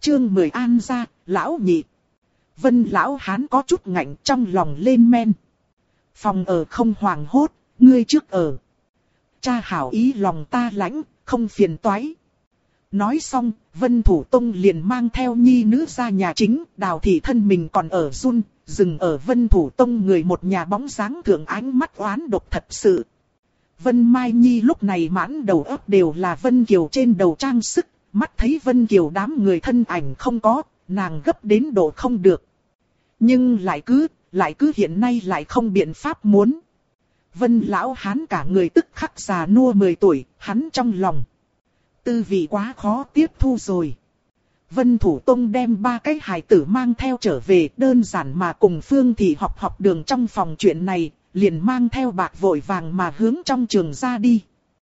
chương 10 An gia, lão nhị. Vân lão hán có chút ngạnh trong lòng lên men. Phòng ở không hoảng hốt, ngươi trước ở. Cha hảo ý lòng ta lãnh, không phiền toái. Nói xong, Vân Thủ Tông liền mang theo nhi nữ ra nhà chính, Đào thị thân mình còn ở run, dừng ở Vân Thủ Tông người một nhà bóng dáng thượng ánh mắt oán độc thật sự. Vân Mai Nhi lúc này mãn đầu óc đều là Vân Kiều trên đầu trang sức, mắt thấy Vân Kiều đám người thân ảnh không có, nàng gấp đến độ không được. Nhưng lại cứ hiện nay lại không biện pháp muốn. Vân lão hán cả người tức khắc già nua 10 tuổi, hắn trong lòng. Tư vị quá khó tiếp thu rồi. Vân Thủ Tông đem 3 cái hài tử mang theo trở về, đơn giản mà cùng Phương Thị học đường trong phòng chuyện này, liền mang theo bạc vội vàng mà hướng trong trường ra đi.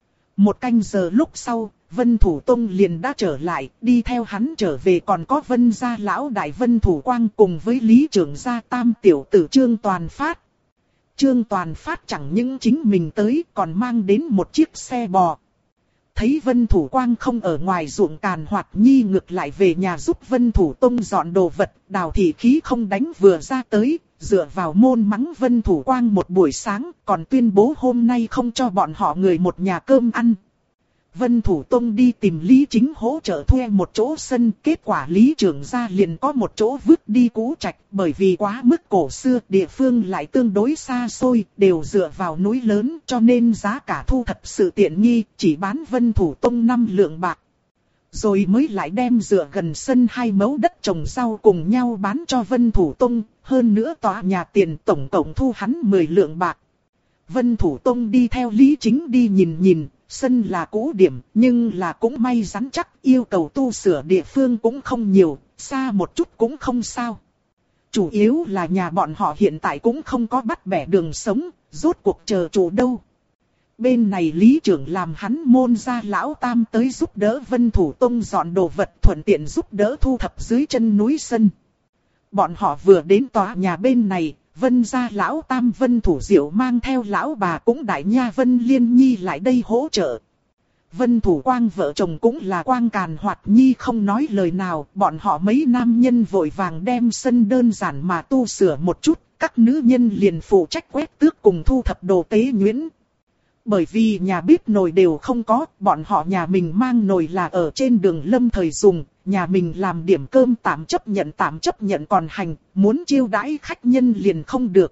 1 canh giờ lúc sau, Vân Thủ Tông liền đã trở lại, đi theo hắn trở về còn có Vân gia lão đại Vân Thủ Quang cùng với Lý trưởng gia tam tiểu tử Trương Toàn Phát. Trương Toàn Phát chẳng những chính mình tới còn mang đến một chiếc xe bò. Thấy Vân Thủ Quang không ở ngoài ruộng càn hoạt nhi ngược lại về nhà giúp Vân Thủ Tông dọn đồ vật, Đào thị khí không đánh vừa ra tới, dựa vào môn mắng Vân Thủ Quang một buổi sáng, còn tuyên bố hôm nay không cho bọn họ người một nhà cơm ăn. Vân Thủ Tông đi tìm Lý Chính hỗ trợ thuê một chỗ sân, kết quả Lý trưởng gia liền có một chỗ vứt đi cũ trạch, bởi vì quá mức cổ xưa, địa phương lại tương đối xa xôi, đều dựa vào núi lớn, cho nên giá cả thu thật sự tiện nghi, chỉ bán Vân Thủ Tông 5 lượng bạc. Rồi mới lại đem dựa gần sân 2 mẫu đất trồng rau cùng nhau bán cho Vân Thủ Tông, hơn nữa tòa nhà tiền tổng cộng thu hắn 10 lượng bạc. Vân Thủ Tông đi theo Lý Chính đi nhìn, sân là cũ điểm, nhưng là cũng may rắn chắc, yêu cầu tu sửa địa phương cũng không nhiều, xa một chút cũng không sao. Chủ yếu là nhà bọn họ hiện tại cũng không có bắt bẻ đường sống, rốt cuộc chờ chủ đâu. Bên này Lý trưởng làm hắn môn gia lão tam tới giúp đỡ Vân Thủ Tông dọn đồ vật, thuận tiện giúp đỡ thu thập dưới chân núi sân. Bọn họ vừa đến tòa nhà bên này, Vân gia lão tam Vân Thủ Diệu mang theo lão bà cũng đại nha Vân Liên Nhi lại đây hỗ trợ. Vân Thủ Quang vợ chồng cũng là Quang Càn Hoạt Nhi không nói lời nào, bọn họ mấy nam nhân vội vàng đem sân đơn giản mà tu sửa một chút, các nữ nhân liền phụ trách quét tước cùng thu thập đồ tế nhuyễn. Bởi vì nhà bếp nồi đều không có, bọn họ nhà mình mang nồi là ở trên đường lâm thời dùng, nhà mình làm điểm cơm tạm chấp nhận còn hành, muốn chiêu đãi khách nhân liền không được.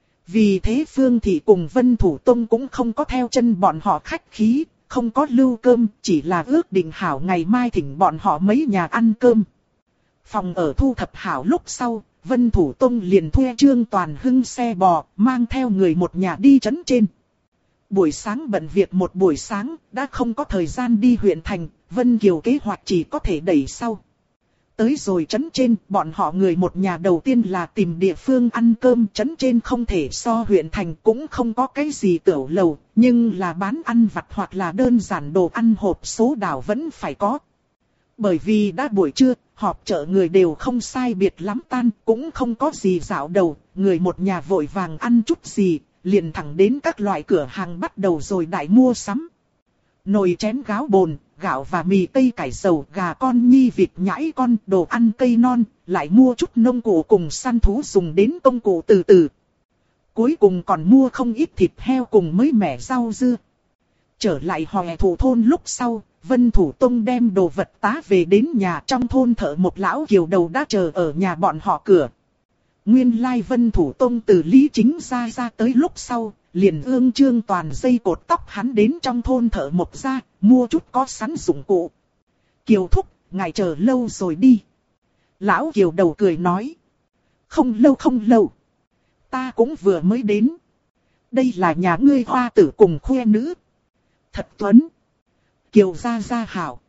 Vì thế Phương Thị cùng Vân Thủ Tông cũng không có theo chân bọn họ khách khí, không có lưu cơm, chỉ là ước định hảo ngày mai thỉnh bọn họ mấy nhà ăn cơm. Phòng ở thu thập hảo lúc sau, Vân Thủ Tông liền thuê Trương Toàn Hưng xe bò, mang theo người một nhà đi trấn trên. Buổi sáng bận việc một buổi sáng, đã không có thời gian đi huyện thành, Vân Kiều kế hoạch chỉ có thể đẩy sau. Tới rồi trấn trên, bọn họ người một nhà đầu tiên là tìm địa phương ăn cơm, trấn trên không thể so huyện thành, cũng không có cái gì tiểu lầu, nhưng là bán ăn vặt hoặc là đơn giản đồ ăn hộp số đảo vẫn phải có. Bởi vì đã buổi trưa, họp chợ người đều không sai biệt lắm tan, cũng không có gì dạo đầu, người một nhà vội vàng ăn chút gì, liền thẳng đến các loại cửa hàng bắt đầu rồi đại mua sắm. Nồi chén gáo bồn, gạo và mì cây cải dầu, gà con nhi vịt nhãi con, đồ ăn cây non, lại mua chút nông cụ cùng săn thú dùng đến công cụ từ từ. Cuối cùng còn mua không ít thịt heo cùng mới mẻ rau dưa. Trở lại Hòe Thủ thôn lúc sau, Vân Thủ Tông đem đồ vật tá về đến nhà, trong thôn thợ một lão kiều đầu đã chờ ở nhà bọn họ cửa. Nguyên lai Vân Thủ Tông từ Lý Chính ra tới lúc sau, liền ương Trương Toàn dây cột tóc hắn đến trong thôn thợ một ra, mua chút có sẵn dụng cụ. Kiều thúc, ngài chờ lâu rồi đi. Lão Kiều đầu cười nói. Không lâu. Ta cũng vừa mới đến. Đây là nhà ngươi hoa tử cùng khoe nữ. Thật tuấn. Kiều ra hảo.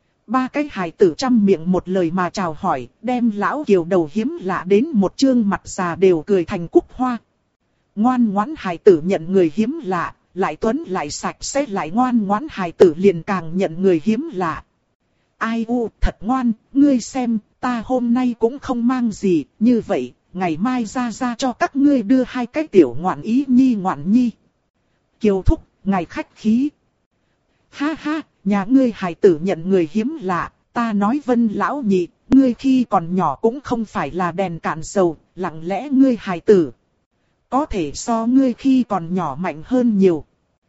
3 cái hài tử trăm miệng một lời mà chào hỏi, đem lão Kiều đầu hiếm lạ đến một trương mặt già đều cười thành cúc hoa. Ngoan ngoãn hài tử nhận người hiếm lạ, lại tuấn lại sạch sẽ lại ngoan ngoãn hài tử liền càng nhận người hiếm lạ. Ai u, thật ngoan, ngươi xem, ta hôm nay cũng không mang gì, như vậy, ngày mai ra cho các ngươi đưa 2 cái tiểu ngoạn ý ngoạn nhi. Kiều thúc, ngài khách khí. Ha ha, nhà ngươi hài tử nhận người hiếm lạ, Ta nói Vân lão nhị, ngươi khi còn nhỏ cũng không phải là đèn cạn dầu, lặng lẽ ngươi hài tử. Có thể so ngươi khi còn nhỏ mạnh hơn nhiều.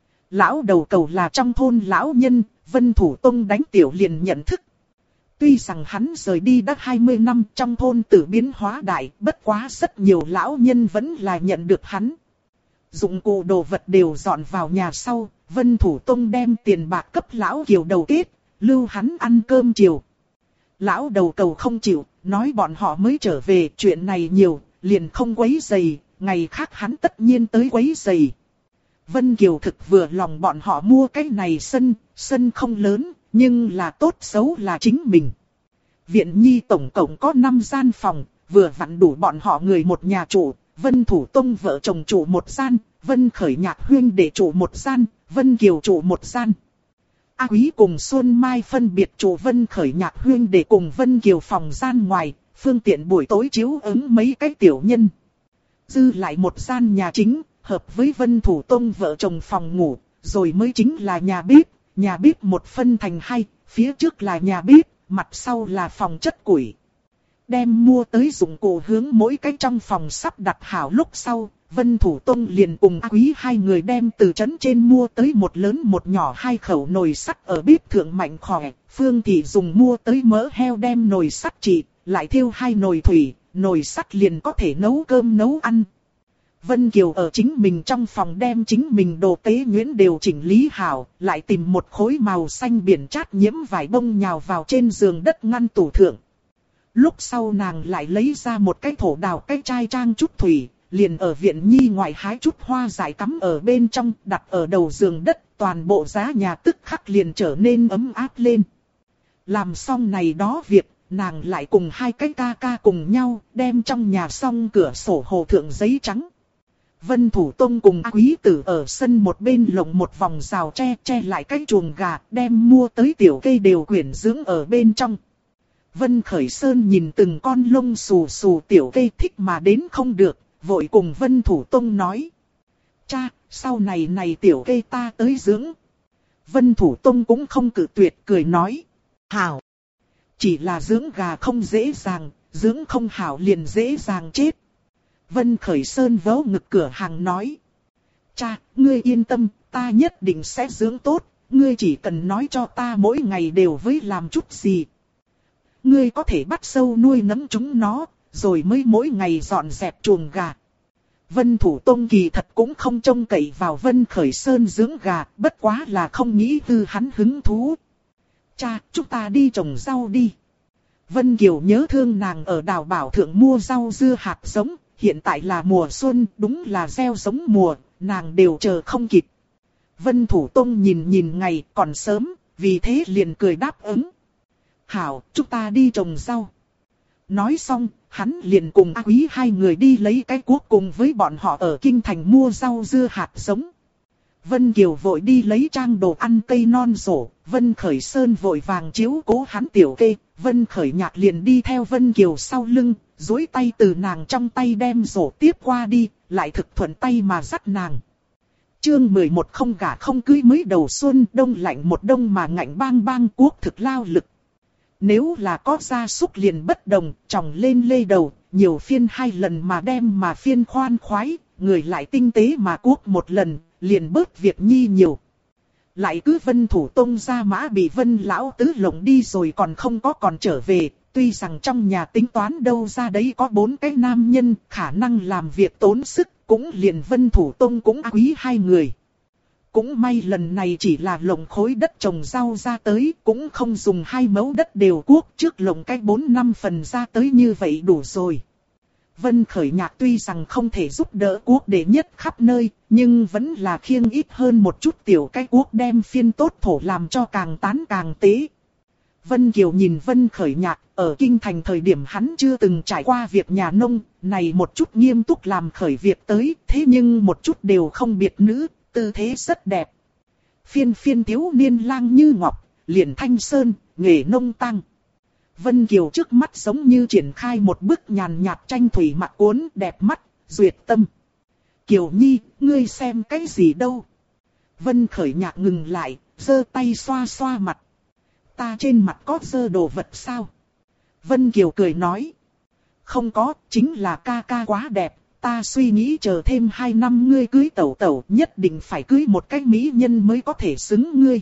Lão đầu cầu là trong thôn lão nhân, Vân Thủ Tông đánh tiểu liền nhận thức. Tuy rằng hắn rời đi đã 20 năm, trong thôn tử biến hóa đại, bất quá rất nhiều lão nhân vẫn là nhận được hắn. Dụng cụ đồ vật đều dọn vào nhà sau, Vân Thủ Tông đem tiền bạc cấp lão kiều đầu kết, lưu hắn ăn cơm chiều. Lão đầu cầu không chịu, nói bọn họ mới trở về, chuyện này nhiều, liền không quấy rầy, ngày khác hắn tất nhiên tới quấy rầy. Vân Kiều thực vừa lòng bọn họ mua cái này sân không lớn, nhưng là tốt xấu là chính mình. Viện Nhi tổng cộng có 5 gian phòng, vừa vặn đủ bọn họ người một nhà trụ, Vân Thủ Tông vợ chồng trụ một gian, Vân Khởi Nhạc huynh đệ trụ một gian, Vân Kiều trụ một gian. A Quý cùng Xuân Mai phân biệt trụ Vân Khởi Nhạc huynh đệ cùng Vân Kiều phòng gian ngoài, phương tiện buổi tối chiếu ứng mấy cái tiểu nhân. Dư lại một gian nhà chính, hợp với Vân Thủ Tông vợ chồng phòng ngủ, rồi mới chính là nhà bếp một phân thành hai, phía trước là nhà bếp, mặt sau là phòng chất củi. Đem mua tới dụng cụ hướng mỗi cái trong phòng sắp đặt hảo lúc sau, Vân Thủ Tông liền cùng A Quý hai người đem từ trấn trên mua tới một lớn một nhỏ 2 khẩu nồi sắt ở bếp thượng mạnh khỏe. Phương Thị dùng mua tới mỡ heo đem nồi sắt trị, lại thiêu 2 nồi thủy, nồi sắt liền có thể nấu cơm nấu ăn. Vân Kiều ở chính mình trong phòng đem chính mình đồ tế nhuyễn đều chỉnh lý hảo, lại tìm một khối màu xanh biển chát nhiễm vải bông nhào vào trên giường đất ngăn tủ thượng. Lúc sau nàng lại lấy ra một cái thổ đào cái chai trang chút thủy, liền ở viện Nhi ngoài hái chút hoa dại cắm ở bên trong, đặt ở đầu giường đất, toàn bộ giá nhà tức khắc liền trở nên ấm áp lên. Làm xong này đó việc, nàng lại cùng 2 cái ca ca cùng nhau, đem trong nhà xong cửa sổ hồ thượng giấy trắng. Vân Thủ Tông cùng A Quý Tử ở sân một bên lồng một vòng rào che lại cái chuồng gà, đem mua tới tiểu cây đều quyển dưỡng ở bên trong. Vân Khởi Sơn nhìn từng con lông xù xù tiểu cây thích mà đến không được, vội cùng Vân Thủ Tông nói. Cha, sau này tiểu cây ta tới dưỡng. Vân Thủ Tông cũng không cự tuyệt, cười nói. Hảo. Chỉ là dưỡng gà không dễ dàng, dưỡng không hảo liền dễ dàng chết. Vân Khởi Sơn vớ ngực cửa hàng nói. Cha, ngươi yên tâm, ta nhất định sẽ dưỡng tốt, ngươi chỉ cần nói cho ta mỗi ngày đều với làm chút gì. Ngươi có thể bắt sâu nuôi nấng chúng nó, rồi mới mỗi ngày dọn dẹp chuồng gà. Vân Thủ Tông kỳ thật cũng không trông cậy vào Vân Khởi Sơn dưỡng gà, bất quá là không nghĩ tư hắn hứng thú. Cha, chúng ta đi trồng rau đi. Vân Kiều nhớ thương nàng ở Đào Bảo Thượng mua rau dưa hạt giống, hiện tại là mùa xuân, đúng là gieo giống mùa, nàng đều chờ không kịp. Vân Thủ Tông nhìn ngày còn sớm, vì thế liền cười đáp ứng. Hảo, chúng ta đi trồng rau. Nói xong, hắn liền cùng A Quý hai người đi lấy cái cuốc cùng với bọn họ ở kinh thành mua rau dưa hạt giống. Vân Kiều vội đi lấy trang đồ ăn cây non rổ, Vân Khởi Sơn vội vàng chiếu cố hắn tiểu kê, Vân Khởi Nhạc liền đi theo Vân Kiều sau lưng, duỗi tay từ nàng trong tay đem rổ tiếp qua đi, lại thực thuận tay mà dắt nàng. Chương 11 không gả không cưới mới đầu xuân, đông lạnh một đông mà ngạnh bang bang cuốc thực lao lực. Nếu là có gia súc liền bất đồng, tròng lên lê đầu, nhiều phiên 2 lần mà đem mà phiên khoan khoái, người lại tinh tế mà cuốc một lần, liền bớt việc nhi nhiều. Lại cứ Vân Thủ Tông ra mã bị Vân Lão Tứ lộng đi rồi còn không có còn trở về, tuy rằng trong nhà tính toán đâu ra đấy có 4 cái nam nhân, khả năng làm việc tốn sức, cũng liền Vân Thủ Tông cũng quý 2 người. Cũng may lần này chỉ là lộng khối đất trồng rau ra tới, cũng không dùng 2 mẫu đất đều cuốc, trước lộng cái 4-5 phần ra tới như vậy đủ rồi. Vân Khởi Nhạc tuy rằng không thể giúp đỡ cuốc đệ nhất khắp nơi, nhưng vẫn là khiêng ít hơn một chút tiểu cái cuốc đem phiên tốt thổ làm cho càng tán càng tế. Vân Kiều nhìn Vân Khởi Nhạc, ở kinh thành thời điểm hắn chưa từng trải qua việc nhà nông, này một chút nghiêm túc làm khởi việc tới, thế nhưng một chút đều không biệt nữ, tư thế rất đẹp. Phiên thiếu niên lang như ngọc, liền thanh sơn, nghề nông tăng. Vân Kiều trước mắt giống như triển khai một bức nhàn nhạt tranh thủy mặc cuốn đẹp mắt, duyệt tâm. Kiều Nhi, ngươi xem cái gì đâu? Vân Khởi Nhạc ngừng lại, giơ tay xoa xoa mặt. ta trên mặt có dơ đồ vật sao? Vân Kiều cười nói. Không có, chính là ca ca quá đẹp, ta suy nghĩ chờ thêm 2 năm ngươi cưới tẩu tẩu, nhất định phải cưới một cái mỹ nhân mới có thể xứng ngươi.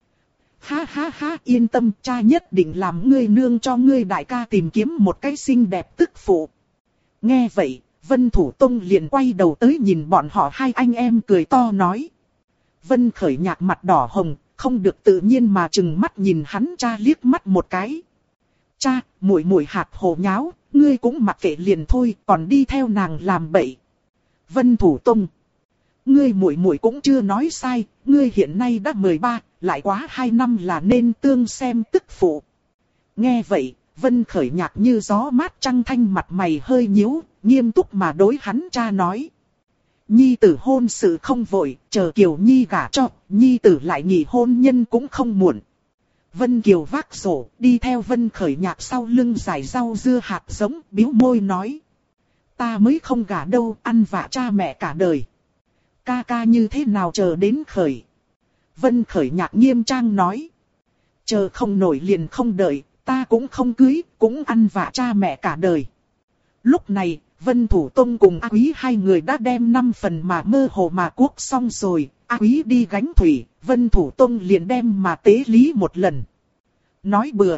Ha ha ha, yên tâm, cha nhất định làm ngươi nương cho ngươi đại ca tìm kiếm một cái xinh đẹp tức phụ. Nghe vậy, Vân Thủ Tông liền quay đầu tới nhìn bọn họ hai anh em cười to nói. Vân Khởi Nhạc mặt đỏ hồng, không được tự nhiên mà trừng mắt nhìn hắn cha liếc mắt một cái. Cha, muội muội hạt hồ nháo, ngươi cũng mặc kệ liền thôi, còn đi theo nàng làm bậy. Vân Thủ Tông, ngươi muội muội cũng chưa nói sai, ngươi hiện nay đã 13, lại quá 2 năm là nên tương xem tức phụ. Nghe vậy, Vân Khởi Nhạc như gió mát trăng thanh, mặt mày hơi nhíu, nghiêm túc mà đối hắn cha nói. Nhi tử hôn sự không vội, chờ Kiều Nhi gả cho, Nhi tử lại nghỉ hôn nhân cũng không muộn. Vân Kiều vác rổ, đi theo Vân Khởi Nhạc sau lưng giải rau dưa hạt giống, bĩu môi nói. Ta mới không gả đâu, ăn vạ cha mẹ cả đời. Ca ca như thế nào chờ đến Khởi? Vân Khởi Nhạc nghiêm trang nói. Chờ không nổi liền không đợi, ta cũng không cưới, cũng ăn vạ cha mẹ cả đời. Lúc này, Vân Thủ Tông cùng A Quý hai người đã đem 5 phần mà mơ hồ mà cuốc xong rồi. A Quý đi gánh thủy, Vân Thủ Tông liền đem mà tế lý một lần. Nói bừa.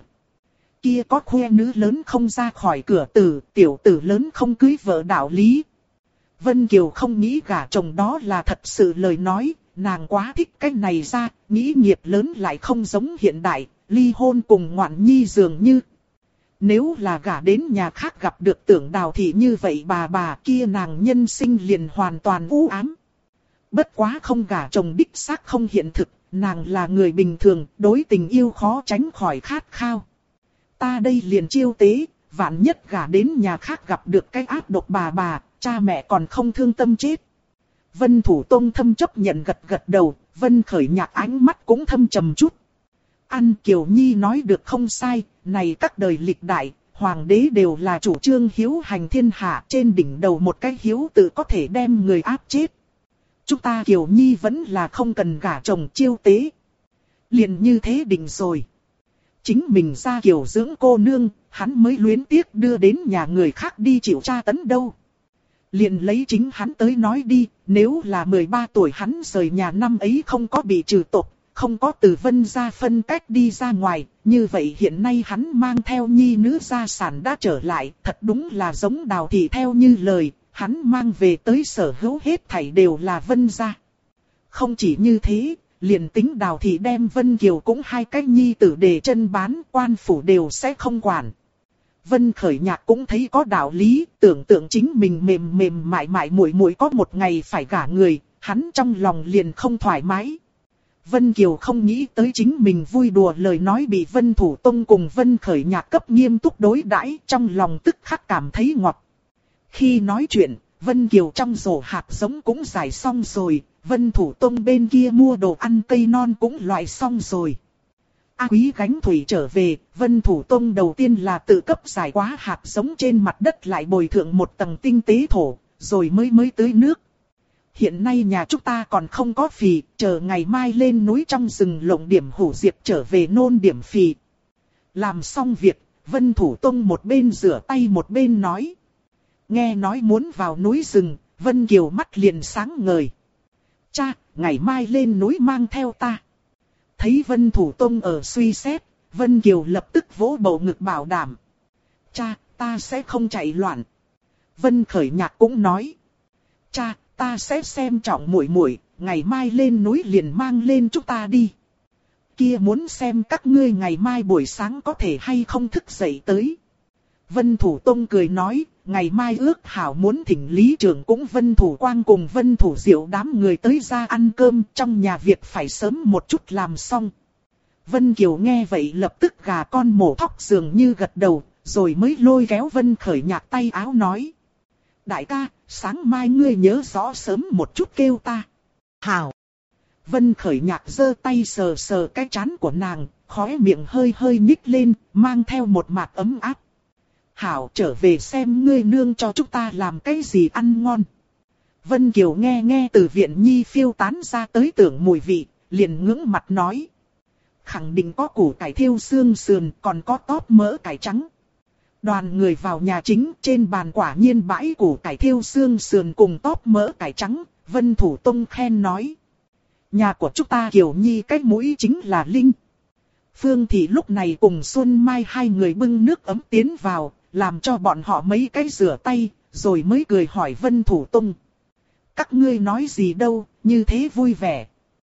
Kia có khoe nữ lớn không ra khỏi cửa tử, tiểu tử lớn không cưới vợ đạo lý. Vân Kiều không nghĩ gả chồng đó là thật sự lời nói, nàng quá thích cái này ra, nghĩ nghiệp lớn lại không giống hiện đại, ly hôn cùng ngoạn nhi dường như. Nếu là gả đến nhà khác gặp được Tưởng Đào thì như vậy bà kia nàng nhân sinh liền hoàn toàn u ám. Bất quá không gả chồng đích xác không hiện thực, nàng là người bình thường, đối tình yêu khó tránh khỏi khát khao. Ta đây liền chiêu tế, vạn nhất gả đến nhà khác gặp được cái ác độc bà, cha mẹ còn không thương tâm chết. Vân Thủ Tông thâm chấp nhận gật gật đầu, Vân Khởi Nhạc ánh mắt cũng thâm trầm chút. An Kiều Nhi nói được không sai, này các đời lịch đại, hoàng đế đều là chủ trương hiếu hành thiên hạ, trên đỉnh đầu một cái hiếu tự có thể đem người áp chết. Chúng ta Kiều Nhi vẫn là không cần gả chồng chiêu tế. Liền như thế định rồi. Chính mình ra Kiều dưỡng cô nương, hắn mới luyến tiếc đưa đến nhà người khác đi chịu tra tấn đâu. Liền lấy chính hắn tới nói đi, nếu là 13 tuổi hắn rời nhà năm ấy không có bị trừ tộc, không có từ Vân gia phân cách đi ra ngoài, như vậy hiện nay hắn mang theo nhi nữ gia sản đã trở lại, thật đúng là giống Đào thị theo như lời, hắn mang về tới sở hữu hết thảy đều là Vân gia. Không chỉ như thế, liền tính Đào thị đem Vân Kiều cũng hai cái nhi tử để chân bán, quan phủ đều sẽ không quản. Vân Khởi Nhạc cũng thấy có đạo lý, tưởng tượng chính mình mềm mềm mại mại muội muội có một ngày phải gả người, hắn trong lòng liền không thoải mái. Vân Kiều không nghĩ tới chính mình vui đùa lời nói bị Vân Thủ Tông cùng Vân Khởi Nhạc cấp nghiêm túc đối đãi, trong lòng tức khắc cảm thấy ngọt. Khi nói chuyện, Vân Kiều trong rổ hạt giống cũng giải xong rồi, Vân Thủ Tông bên kia mua đồ ăn cây non cũng loại xong rồi. A Quý gánh thủy trở về, Vân Thủ Tông đầu tiên là tự cấp giải quá hạt giống trên mặt đất lại bồi thượng một tầng tinh tế thổ, rồi mới tưới nước. Hiện nay nhà chúng ta còn không có phì, chờ ngày mai lên núi trong rừng lộng điểm hủ diệp trở về nôn điểm phì. Làm xong việc, Vân Thủ Tông một bên rửa tay một bên nói. Nghe nói muốn vào núi rừng, Vân Kiều mắt liền sáng ngời. Cha, ngày mai lên núi mang theo ta. Thấy Vân Thủ Tông ở suy xét, Vân Kiều lập tức vỗ bầu ngực bảo đảm. Cha, ta sẽ không chạy loạn. Vân Khởi Nhạc cũng nói. Cha, ta sẽ xem trọng muội muội, ngày mai lên núi liền mang lên chúng ta đi. Kia muốn xem các ngươi ngày mai buổi sáng có thể hay không thức dậy tới. Vân Thủ Tông cười nói, ngày mai ước hảo muốn thỉnh Lý Trưởng cũng Vân Thủ Quang cùng Vân Thủ Diệu đám người tới ra ăn cơm, trong nhà việc phải sớm một chút làm xong. Vân Kiều nghe vậy lập tức gà con mổ thóc dường như gật đầu, rồi mới lôi kéo Vân Khởi Nhạc tay áo nói. Đại ca, sáng mai ngươi nhớ rõ sớm một chút kêu ta. Hảo. Vân Khởi Nhạc giơ tay sờ sờ cái trán của nàng, khóe miệng hơi hơi nhích lên, mang theo một mạt ấm áp. Hảo, trở về xem ngươi nương cho chúng ta làm cái gì ăn ngon. Vân Kiều nghe từ viện nhi phiêu tán ra tới tưởng mùi vị, liền ngưỡng mặt nói. khẳng định có củ cải thiêu xương sườn, còn có tóp mỡ cải trắng. Đoàn người vào nhà chính, trên bàn quả nhiên bãi củ cải thiêu xương sườn cùng tóp mỡ cải trắng. Vân Thủ Tông khen nói: nhà của chúng ta Kiều Nhi cái mũi chính là linh. Phương Thị lúc này cùng Xuân Mai hai người bưng nước ấm tiến vào, làm cho bọn họ mấy cái rửa tay, rồi mới cười hỏi Vân Thủ Tông: các ngươi nói gì đâu, như thế vui vẻ.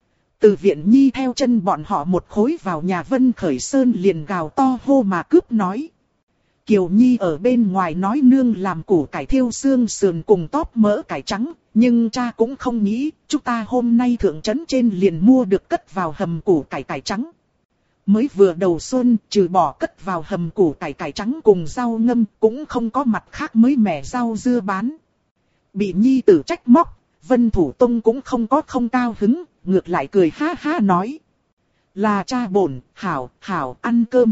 Từ Viện Nhi theo chân bọn họ một khối vào nhà Vân Khởi Sơn liền gào to hô mà cướp nói: Kiều Nhi ở bên ngoài nói nương làm củ cải thiêu xương sườn cùng tóp mỡ cải trắng, nhưng cha cũng không nghĩ, chúng ta hôm nay thượng trấn trên liền mua được cất vào hầm củ cải cải trắng. Mới vừa đầu xuân, trừ bỏ cất vào hầm củ cải cải trắng cùng rau ngâm, cũng không có mặt khác mới mẻ rau dưa bán. Bị Nhi tử trách móc, Vân Thủ Tông cũng không có không cao hứng, ngược lại cười ha ha nói: là cha bổn, hảo, hảo ăn cơm.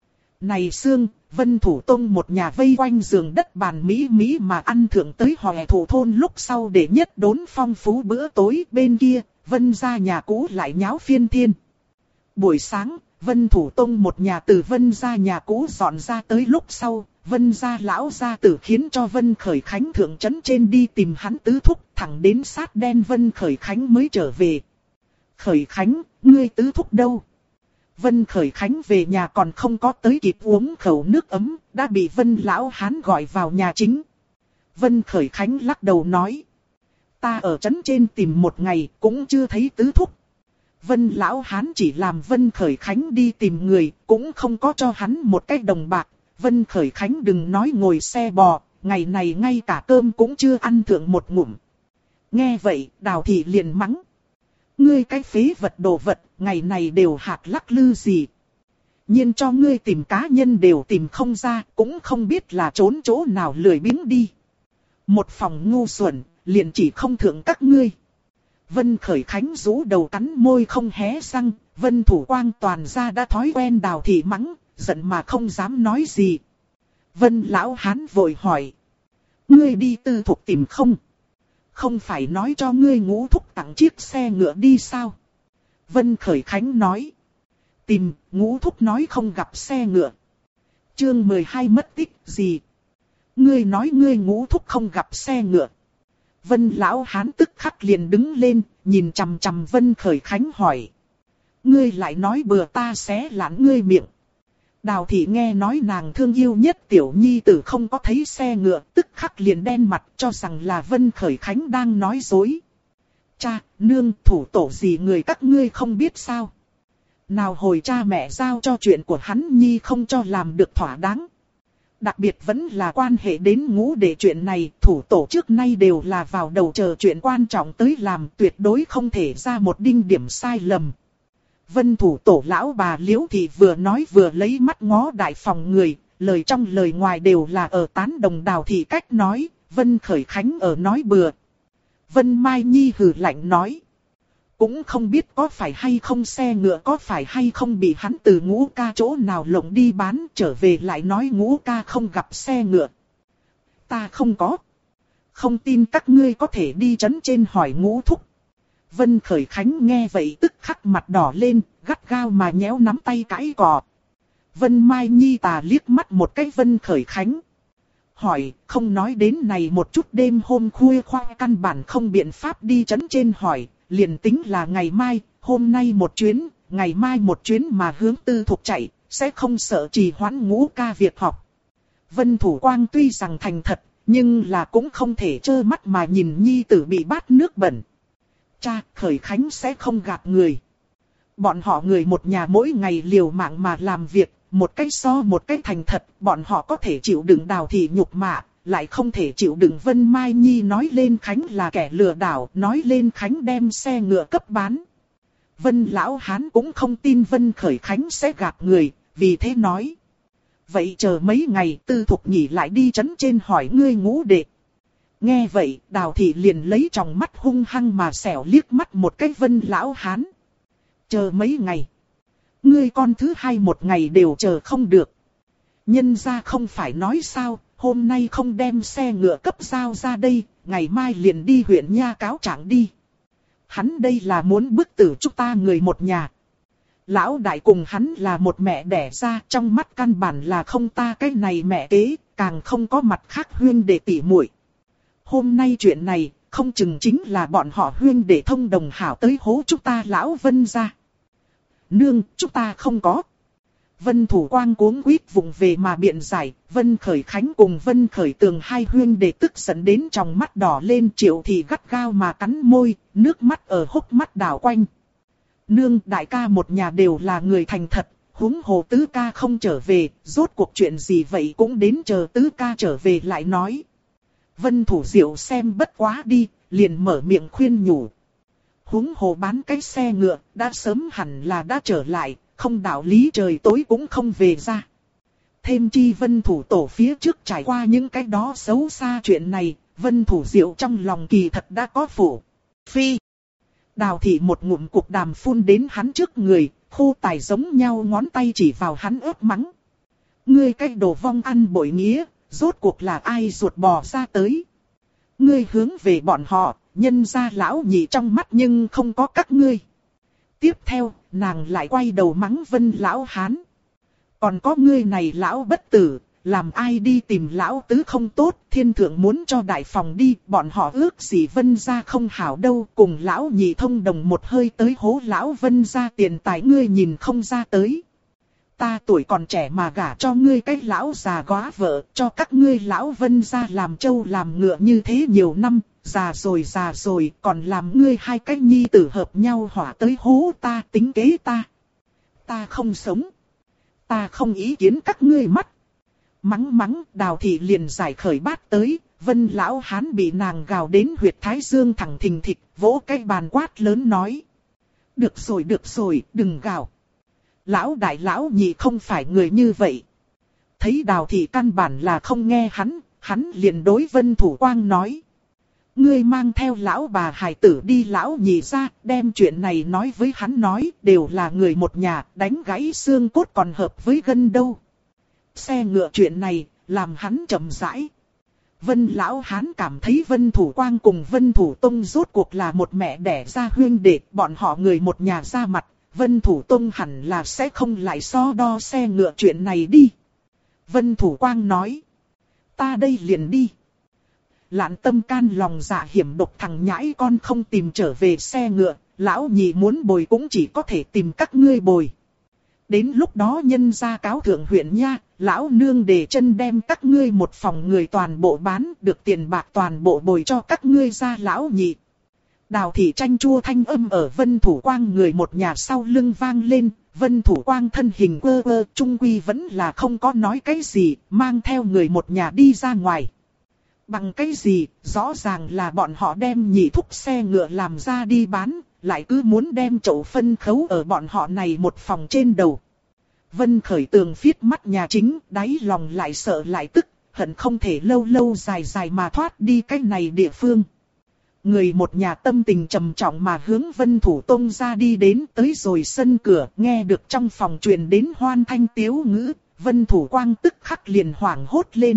Này Sương, Vân Thủ Tông một nhà vây quanh giường đất bàn mỹ mỹ mà ăn thượng tới Hòe Thủ thôn lúc sau để nhất đốn phong phú bữa tối. Bên kia, Vân gia nhà cũ lại nháo phiên thiên. Buổi sáng, Vân Thủ Tông một nhà từ Vân gia nhà cũ dọn ra tới lúc sau, Vân gia lão gia tử khiến cho Vân Khởi Khánh thượng trấn trên đi tìm hắn tứ thúc, thẳng đến sát đen Vân Khởi Khánh mới trở về. Khởi Khánh, ngươi tứ thúc đâu? Vân Khởi Khánh về nhà còn không có tới kịp uống khẩu nước ấm, đã bị Vân lão hán gọi vào nhà chính. Vân Khởi Khánh lắc đầu nói: ta ở trấn trên tìm một ngày cũng chưa thấy tứ thúc. Vân lão hán chỉ làm Vân Khởi Khánh đi tìm người, cũng không có cho hắn một cái đồng bạc. Vân Khởi Khánh đừng nói ngồi xe bò, ngày này ngay cả cơm cũng chưa ăn thượng một ngụm. Nghe vậy, Đào Thị liền mắng: ngươi cái phế vật đồ vật, ngày này đều hạt lắc lư gì. nhiên cho ngươi tìm cá nhân đều tìm không ra, cũng không biết là trốn chỗ nào lười biếng đi. Một phòng ngu xuẩn, liền chỉ không thượng các ngươi. Vân Khởi Khánh rũ đầu cắn môi không hé răng, Vân Thủ Quang toàn ra đã thói quen Đào Thị mắng, giận mà không dám nói gì. Vân Lão Hán vội hỏi: ngươi đi Tư Thục tìm không? Không phải nói cho ngươi Ngũ Thúc tặng chiếc xe ngựa đi sao? Vân Khởi Khánh nói: tìm, Ngũ Thúc nói không gặp xe ngựa. Chương 12 mất tích gì? Ngươi nói ngươi Ngũ Thúc không gặp xe ngựa. Vân Lão Hán tức khắc liền đứng lên, nhìn chằm chằm Vân Khởi Khánh hỏi: ngươi lại nói bừa, ta xé lạn ngươi miệng. Đào Thị nghe nói nàng thương yêu nhất tiểu nhi tử không có thấy xe ngựa, tức khắc liền đen mặt, cho rằng là Vân Khởi Khánh đang nói dối. Cha, nương, thủ tổ gì người các ngươi không biết sao? Nào hồi cha mẹ giao cho chuyện của hắn nhi không cho làm được thỏa đáng. Đặc biệt vẫn là quan hệ đến Ngũ Đệ chuyện này, thủ tổ trước nay đều là vào đầu chờ chuyện quan trọng tới làm, tuyệt đối không thể ra một đinh điểm sai lầm. Vân thủ tổ lão bà Liễu Thị vừa nói vừa lấy mắt ngó đại phòng người, lời trong lời ngoài đều là ở tán đồng Đào Thị cách nói, Vân Khởi Khánh ở nói bừa. Vân Mai Nhi hừ lạnh nói: cũng không biết có phải hay không xe ngựa, có phải hay không bị hắn từ Ngũ ca chỗ nào lộng đi bán, trở về lại nói Ngũ ca không gặp xe ngựa. Ta không có. Không tin các ngươi có thể đi trấn trên hỏi Ngũ thúc. Vân Khởi Khánh nghe vậy tức khắc mặt đỏ lên, gắt gao mà nhéo nắm tay cãi cọ. Vân Mai Nhi tà liếc mắt một cái Vân Khởi Khánh. Hỏi, không nói đến này một chút, đêm hôm khuya khoa căn bản không biện pháp đi trấn trên hỏi, liền tính là ngày mai, hôm nay một chuyến, ngày mai một chuyến mà hướng Tư Thục chạy, sẽ không sợ trì hoãn Ngũ ca việc học. Vân Thủ Quang tuy rằng thành thật, nhưng là cũng không thể trơ mắt mà nhìn nhi tử bị bát nước bẩn. Cha, Khởi Khánh sẽ không gạt người. Bọn họ người một nhà mỗi ngày liều mạng mà làm việc, một cách so một cách thành thật, bọn họ có thể chịu đựng Đào Thị nhục mạ, lại không thể chịu đựng Vân Mai Nhi nói lên Khánh là kẻ lừa đảo, nói lên Khánh đem xe ngựa cấp bán. Vân Lão Hán cũng không tin Vân Khởi Khánh sẽ gạt người, vì thế nói: vậy chờ mấy ngày Tư Thục nhỉ lại đi trấn trên hỏi ngươi Ngũ Đệ. Nghe vậy, Đào Thị liền lấy tròng mắt hung hăng mà xẻo liếc mắt một cái Vân Lão Hán. Chờ mấy ngày? Ngươi con thứ hai một ngày đều chờ không được. Nhân ra không phải nói sao, hôm nay không đem xe ngựa cấp giao ra đây, ngày mai liền đi huyện nha cáo trạng đi. Hắn đây là muốn bức tử chúng ta người một nhà. Lão đại cùng hắn là một mẹ đẻ ra, trong mắt căn bản là không ta cái này mẹ kế, càng không có mặt khác huyên đệ tỷ muội. Hôm nay chuyện này, không chừng chính là bọn họ huyên đệ thông đồng hảo tới hố chúng ta lão Vân gia. Nương, chúng ta không có. Vân Thủ Quang cuống quýt vụng về mà biện giải, Vân Khởi Khánh cùng Vân Khởi Tường hai huyên đệ tức giận đến trong mắt đỏ lên, Triệu Thị gắt gao mà cắn môi, nước mắt ở hốc mắt đảo quanh. Nương, đại ca một nhà đều là người thành thật, huống hồ tứ ca không trở về, rốt cuộc chuyện gì vậy cũng đến chờ tứ ca trở về lại nói. Vân Thủ Diệu xem bất quá đi, liền mở miệng khuyên nhủ. Huống hồ bán cái xe ngựa, đã sớm hẳn là đã trở lại, không đạo lý trời tối cũng không về ra. Thêm chi Vân Thủ Tổ phía trước trải qua những cái đó xấu xa chuyện này, Vân Thủ Diệu trong lòng kỳ thật đã có phủ. Phi. Đào Thị một ngụm cục đàm phun đến hắn trước người, khô tài giống nhau ngón tay chỉ vào hắn ớt mắng. Ngươi cái đồ vong ăn bội nghĩa, rốt cuộc là ai ruột bò ra tới. Ngươi hướng về bọn họ, nhân ra lão nhị trong mắt nhưng không có các ngươi. Tiếp theo, nàng lại quay đầu mắng Vân lão hán. Còn có ngươi này lão bất tử, làm ai đi tìm lão tứ không tốt, thiên thượng muốn cho đại phòng đi, bọn họ ước gì Vân gia không hảo đâu, cùng lão nhị thông đồng một hơi tới hố lão Vân gia tiền tài ngươi nhìn không ra tới. Ta tuổi còn trẻ mà gả cho ngươi cái lão già góa vợ, cho các ngươi lão Vân gia làm trâu làm ngựa như thế nhiều năm, già rồi, còn làm ngươi hai cái nhi tử hợp nhau hỏa tới hố ta tính kế ta. Ta không sống. Ta không ý kiến các ngươi mắt. Mắng, Đào Thị liền giải khởi bát tới, Vân lão hán bị nàng gào đến huyệt thái dương thẳng thình thịch, vỗ cái bàn quát lớn nói. Được rồi, đừng gào. Lão đại lão nhị không phải người như vậy. Thấy Đào Thị căn bản là không nghe hắn liền đối Vân Thủ Quang nói. Ngươi mang theo lão bà hài tử đi lão nhị ra, đem chuyện này nói với hắn nói, đều là người một nhà, đánh gãy xương cốt còn hợp với gân đâu. Xe ngựa chuyện này, làm hắn chậm rãi. Vân lão hán cảm thấy Vân Thủ Quang cùng Vân Thủ Tông rốt cuộc là một mẹ đẻ ra huyên đệ, bọn họ người một nhà ra mặt, Vân Thủ Tông hẳn là sẽ không lại so đo xe ngựa chuyện này đi. Vân Thủ Quang nói, ta đây liền đi. Lạn Tâm can lòng dạ hiểm độc thằng nhãi con không tìm trở về xe ngựa, lão nhị muốn bồi cũng chỉ có thể tìm các ngươi bồi. Đến lúc đó nhân ra cáo thượng huyện nha, lão nương để chân đem các ngươi một phòng người toàn bộ bán, được tiền bạc toàn bộ bồi cho các ngươi ra lão nhị. Đào Thị tranh chua thanh âm ở Vân Thủ Quang người một nhà sau lưng vang lên, Vân Thủ Quang thân hình quơ quơ, trung quy vẫn là không có nói cái gì, mang theo người một nhà đi ra ngoài. Bằng cái gì, rõ ràng là bọn họ đem nhị thúc xe ngựa làm ra đi bán, lại cứ muốn đem chậu phân khấu ở bọn họ này một phòng trên đầu. Vân Khởi Tường phiết mắt nhà chính, đáy lòng lại sợ lại tức, hận không thể lâu lâu dài mà thoát đi cái này địa phương. Người một nhà tâm tình trầm trọng mà hướng Vân Thủ Tông ra đi đến, tới rồi sân cửa, nghe được trong phòng truyền đến hoan thanh tiếu ngữ, Vân Thủ Quang tức khắc liền hoảng hốt lên.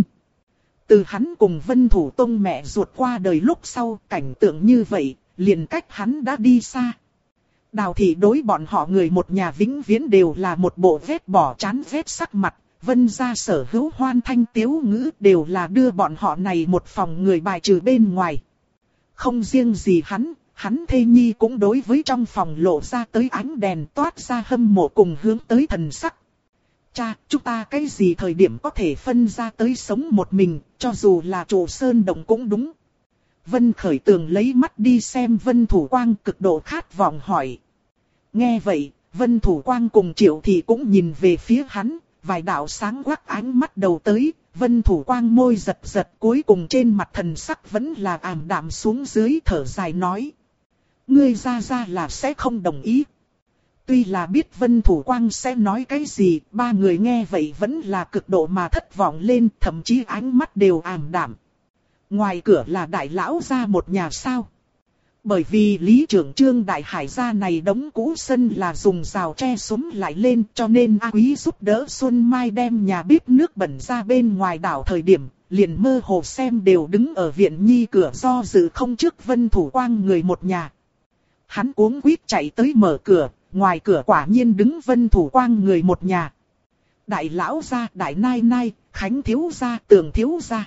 Từ hắn cùng Vân Thủ Tông mẹ ruột qua đời lúc sau, cảnh tượng như vậy, liền cách hắn đã đi xa. Đào Thị đối bọn họ người một nhà vĩnh viễn đều là một bộ vết bỏ chán vết sắc mặt, Vân gia sở hữu hoan thanh tiếu ngữ đều là đưa bọn họ này một phòng người bài trừ bên ngoài. Không riêng gì hắn thê nhi cũng đối với trong phòng lộ ra tới ánh đèn toát ra hâm mộ cùng hướng tới thần sắc. Cha, chúng ta cái gì thời điểm có thể phân ra tới sống một mình, cho dù là trụ sơn động cũng đúng. Vân Khởi Tường lấy mắt đi xem Vân Thủ Quang cực độ khát vọng hỏi. Nghe vậy, Vân Thủ Quang cùng Triệu Thị cũng nhìn về phía hắn, vài đạo sáng quắc ánh mắt đầu tới, Vân Thủ Quang môi giật giật cuối cùng trên mặt thần sắc vẫn là ảm đạm xuống dưới thở dài nói. Ngươi ra là sẽ không đồng ý. Tuy là biết Vân Thủ Quang sẽ nói cái gì, ba người nghe vậy vẫn là cực độ mà thất vọng lên, thậm chí ánh mắt đều ảm đạm. Ngoài cửa là đại lão gia một nhà sao. Bởi vì lý trưởng Trương Đại Hải gia này đống cũ sân là dùng rào tre xúm lại lên, cho nên A Quý giúp đỡ Xuân Mai đem nhà bếp nước bẩn ra bên ngoài đảo thời điểm, liền mơ hồ xem đều đứng ở viện nhi cửa do dự không trước Vân Thủ Quang người một nhà. Hắn cuống quýt chạy tới mở cửa, ngoài cửa quả nhiên đứng Vân Thủ Quang người một nhà. Đại lão gia, đại nai nai, Khánh thiếu gia, Tường thiếu gia.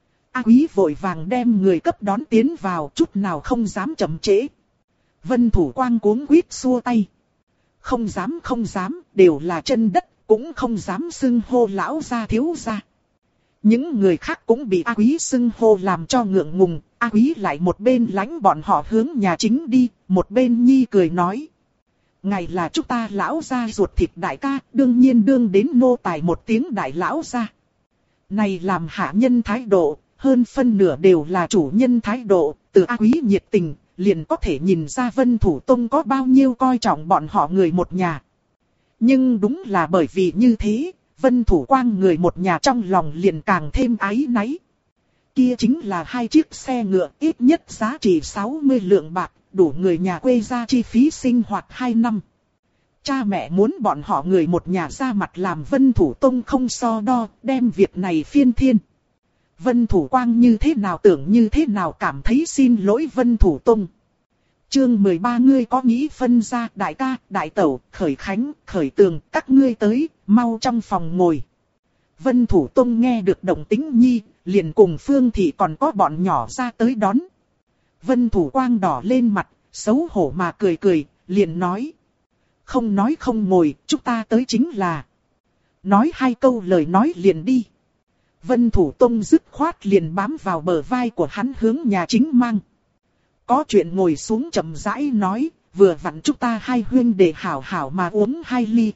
A Quý vội vàng đem người cấp đón tiến vào, chút nào không dám chậm trễ. Vân Thủ Quang cuống quýt xua tay. Không dám, đều là chân đất, cũng không dám xưng hô lão gia thiếu gia. Những người khác cũng bị A Quý xưng hô làm cho ngượng ngùng, A Quý lại một bên lánh bọn họ hướng nhà chính đi, một bên nhi cười nói. Ngài là chúng ta lão gia ruột thịt đại ca, đương nhiên đương đến nô tài một tiếng đại lão gia. Này làm hạ nhân thái độ, hơn phân nửa đều là chủ nhân thái độ, từ A Quý nhiệt tình, liền có thể nhìn ra Vân Thủ Tông có bao nhiêu coi trọng bọn họ người một nhà. Nhưng đúng là bởi vì như thế, Vân Thủ Quang người một nhà trong lòng liền càng thêm áy náy. Kia chính là 2 chiếc xe ngựa ít nhất giá trị 60 lượng bạc, đủ người nhà quê ra chi phí sinh hoạt 2 năm. Cha mẹ muốn bọn họ người một nhà ra mặt làm Vân Thủ Tông không so đo, đem việc này phiên thiên. Vân Thủ Quang như thế nào tưởng như thế nào cảm thấy xin lỗi Vân Thủ Tông. Chương 13 ngươi có nghĩ phân ra đại ca, đại tẩu, Khởi Khánh, Khởi Tường, các ngươi tới, mau trong phòng ngồi. Vân Thủ Tông nghe được động tĩnh nhi, liền cùng Phương Thị còn có bọn nhỏ ra tới đón. Vân Thủ Quang đỏ lên mặt, xấu hổ mà cười, liền nói. Không nói không ngồi, chúng ta tới chính là. Nói 2 câu lời nói liền đi. Vân Thủ Tông dứt khoát liền bám vào bờ vai của hắn hướng nhà chính mang. Có chuyện ngồi xuống chậm rãi nói, vừa vặn chúng ta 2 huynh đệ hảo hảo mà uống 2 ly.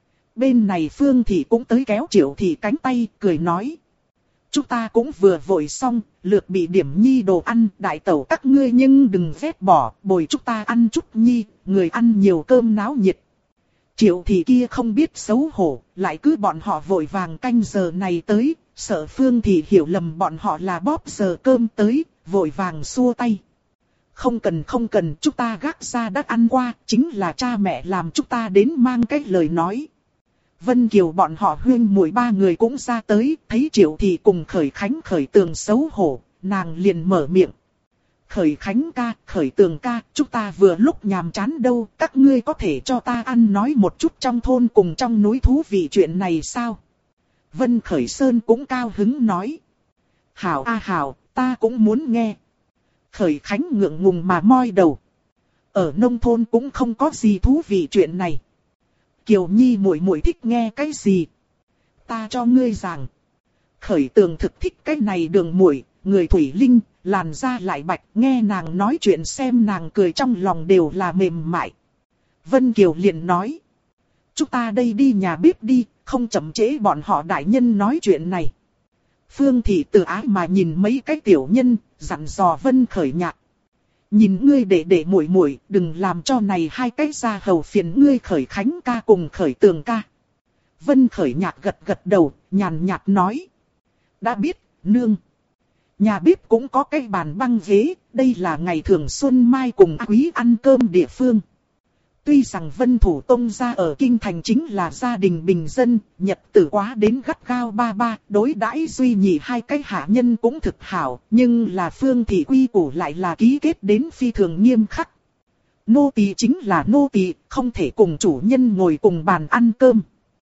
Bên này Phương Thị cũng tới kéo Triệu Thị cánh tay, cười nói. Chúng ta cũng vừa vội xong, lược bị điểm nhi đồ ăn, đại tẩu các ngươi nhưng đừng vét bỏ, bồi chúng ta ăn chút nhi, người ăn nhiều cơm náo nhiệt. Triệu Thị kia không biết xấu hổ, lại cứ bọn họ vội vàng canh giờ này tới, sợ Phương Thị hiểu lầm bọn họ là bóp giờ cơm tới, vội vàng xua tay. Không cần, chúng ta gác ra đã ăn qua, chính là cha mẹ làm chúng ta đến mang cái lời nói. Vân Kiều bọn họ huyên muội 3 người cũng ra tới, thấy Triệu Thị cùng Khởi Khánh Khởi Tường xấu hổ, nàng liền mở miệng. Khởi Khánh ca, Khởi Tường ca, chúng ta vừa lúc nhàm chán đâu, các ngươi có thể cho ta ăn nói một chút trong thôn cùng trong núi thú vị chuyện này sao? Vân Khởi Sơn cũng cao hứng nói. Hảo a hảo, ta cũng muốn nghe. Khởi Khánh ngượng ngùng mà moi đầu. Ở nông thôn cũng không có gì thú vị chuyện này. Kiều Nhi muội muội thích nghe cái gì? Ta cho ngươi rằng. Khởi Tường thực thích cái này đường muội, người thủy linh, làn da lại bạch, nghe nàng nói chuyện xem nàng cười trong lòng đều là mềm mại. Vân Kiều liền nói. Chúng ta đây đi nhà bếp đi, không chậm trễ bọn họ đại nhân nói chuyện này. Phương Thị từ ái mà nhìn mấy cái tiểu nhân, dặn dò Vân Khởi Nhạc. Nhìn ngươi để muội muội, đừng làm cho này 2 cái gia hầu phiền ngươi Khởi Khánh ca cùng Khởi Tường ca. Vân Khởi Nhạc gật đầu, nhàn nhạt nói. Đã biết, nương. Nhà bếp cũng có cái bàn băng ghế, đây là ngày thường Xuân Mai cùng A Quý ăn cơm địa phương. Tuy rằng Vân Thủ Tông gia ở Kinh Thành chính là gia đình bình dân, nhật tử quá đến gắt gao ba, đối đãi duy nhị 2 cái hạ nhân cũng thực hảo, nhưng là Phương Thị quy củ lại là ký kết đến phi thường nghiêm khắc. Nô tỳ chính là nô tỳ, không thể cùng chủ nhân ngồi cùng bàn ăn cơm.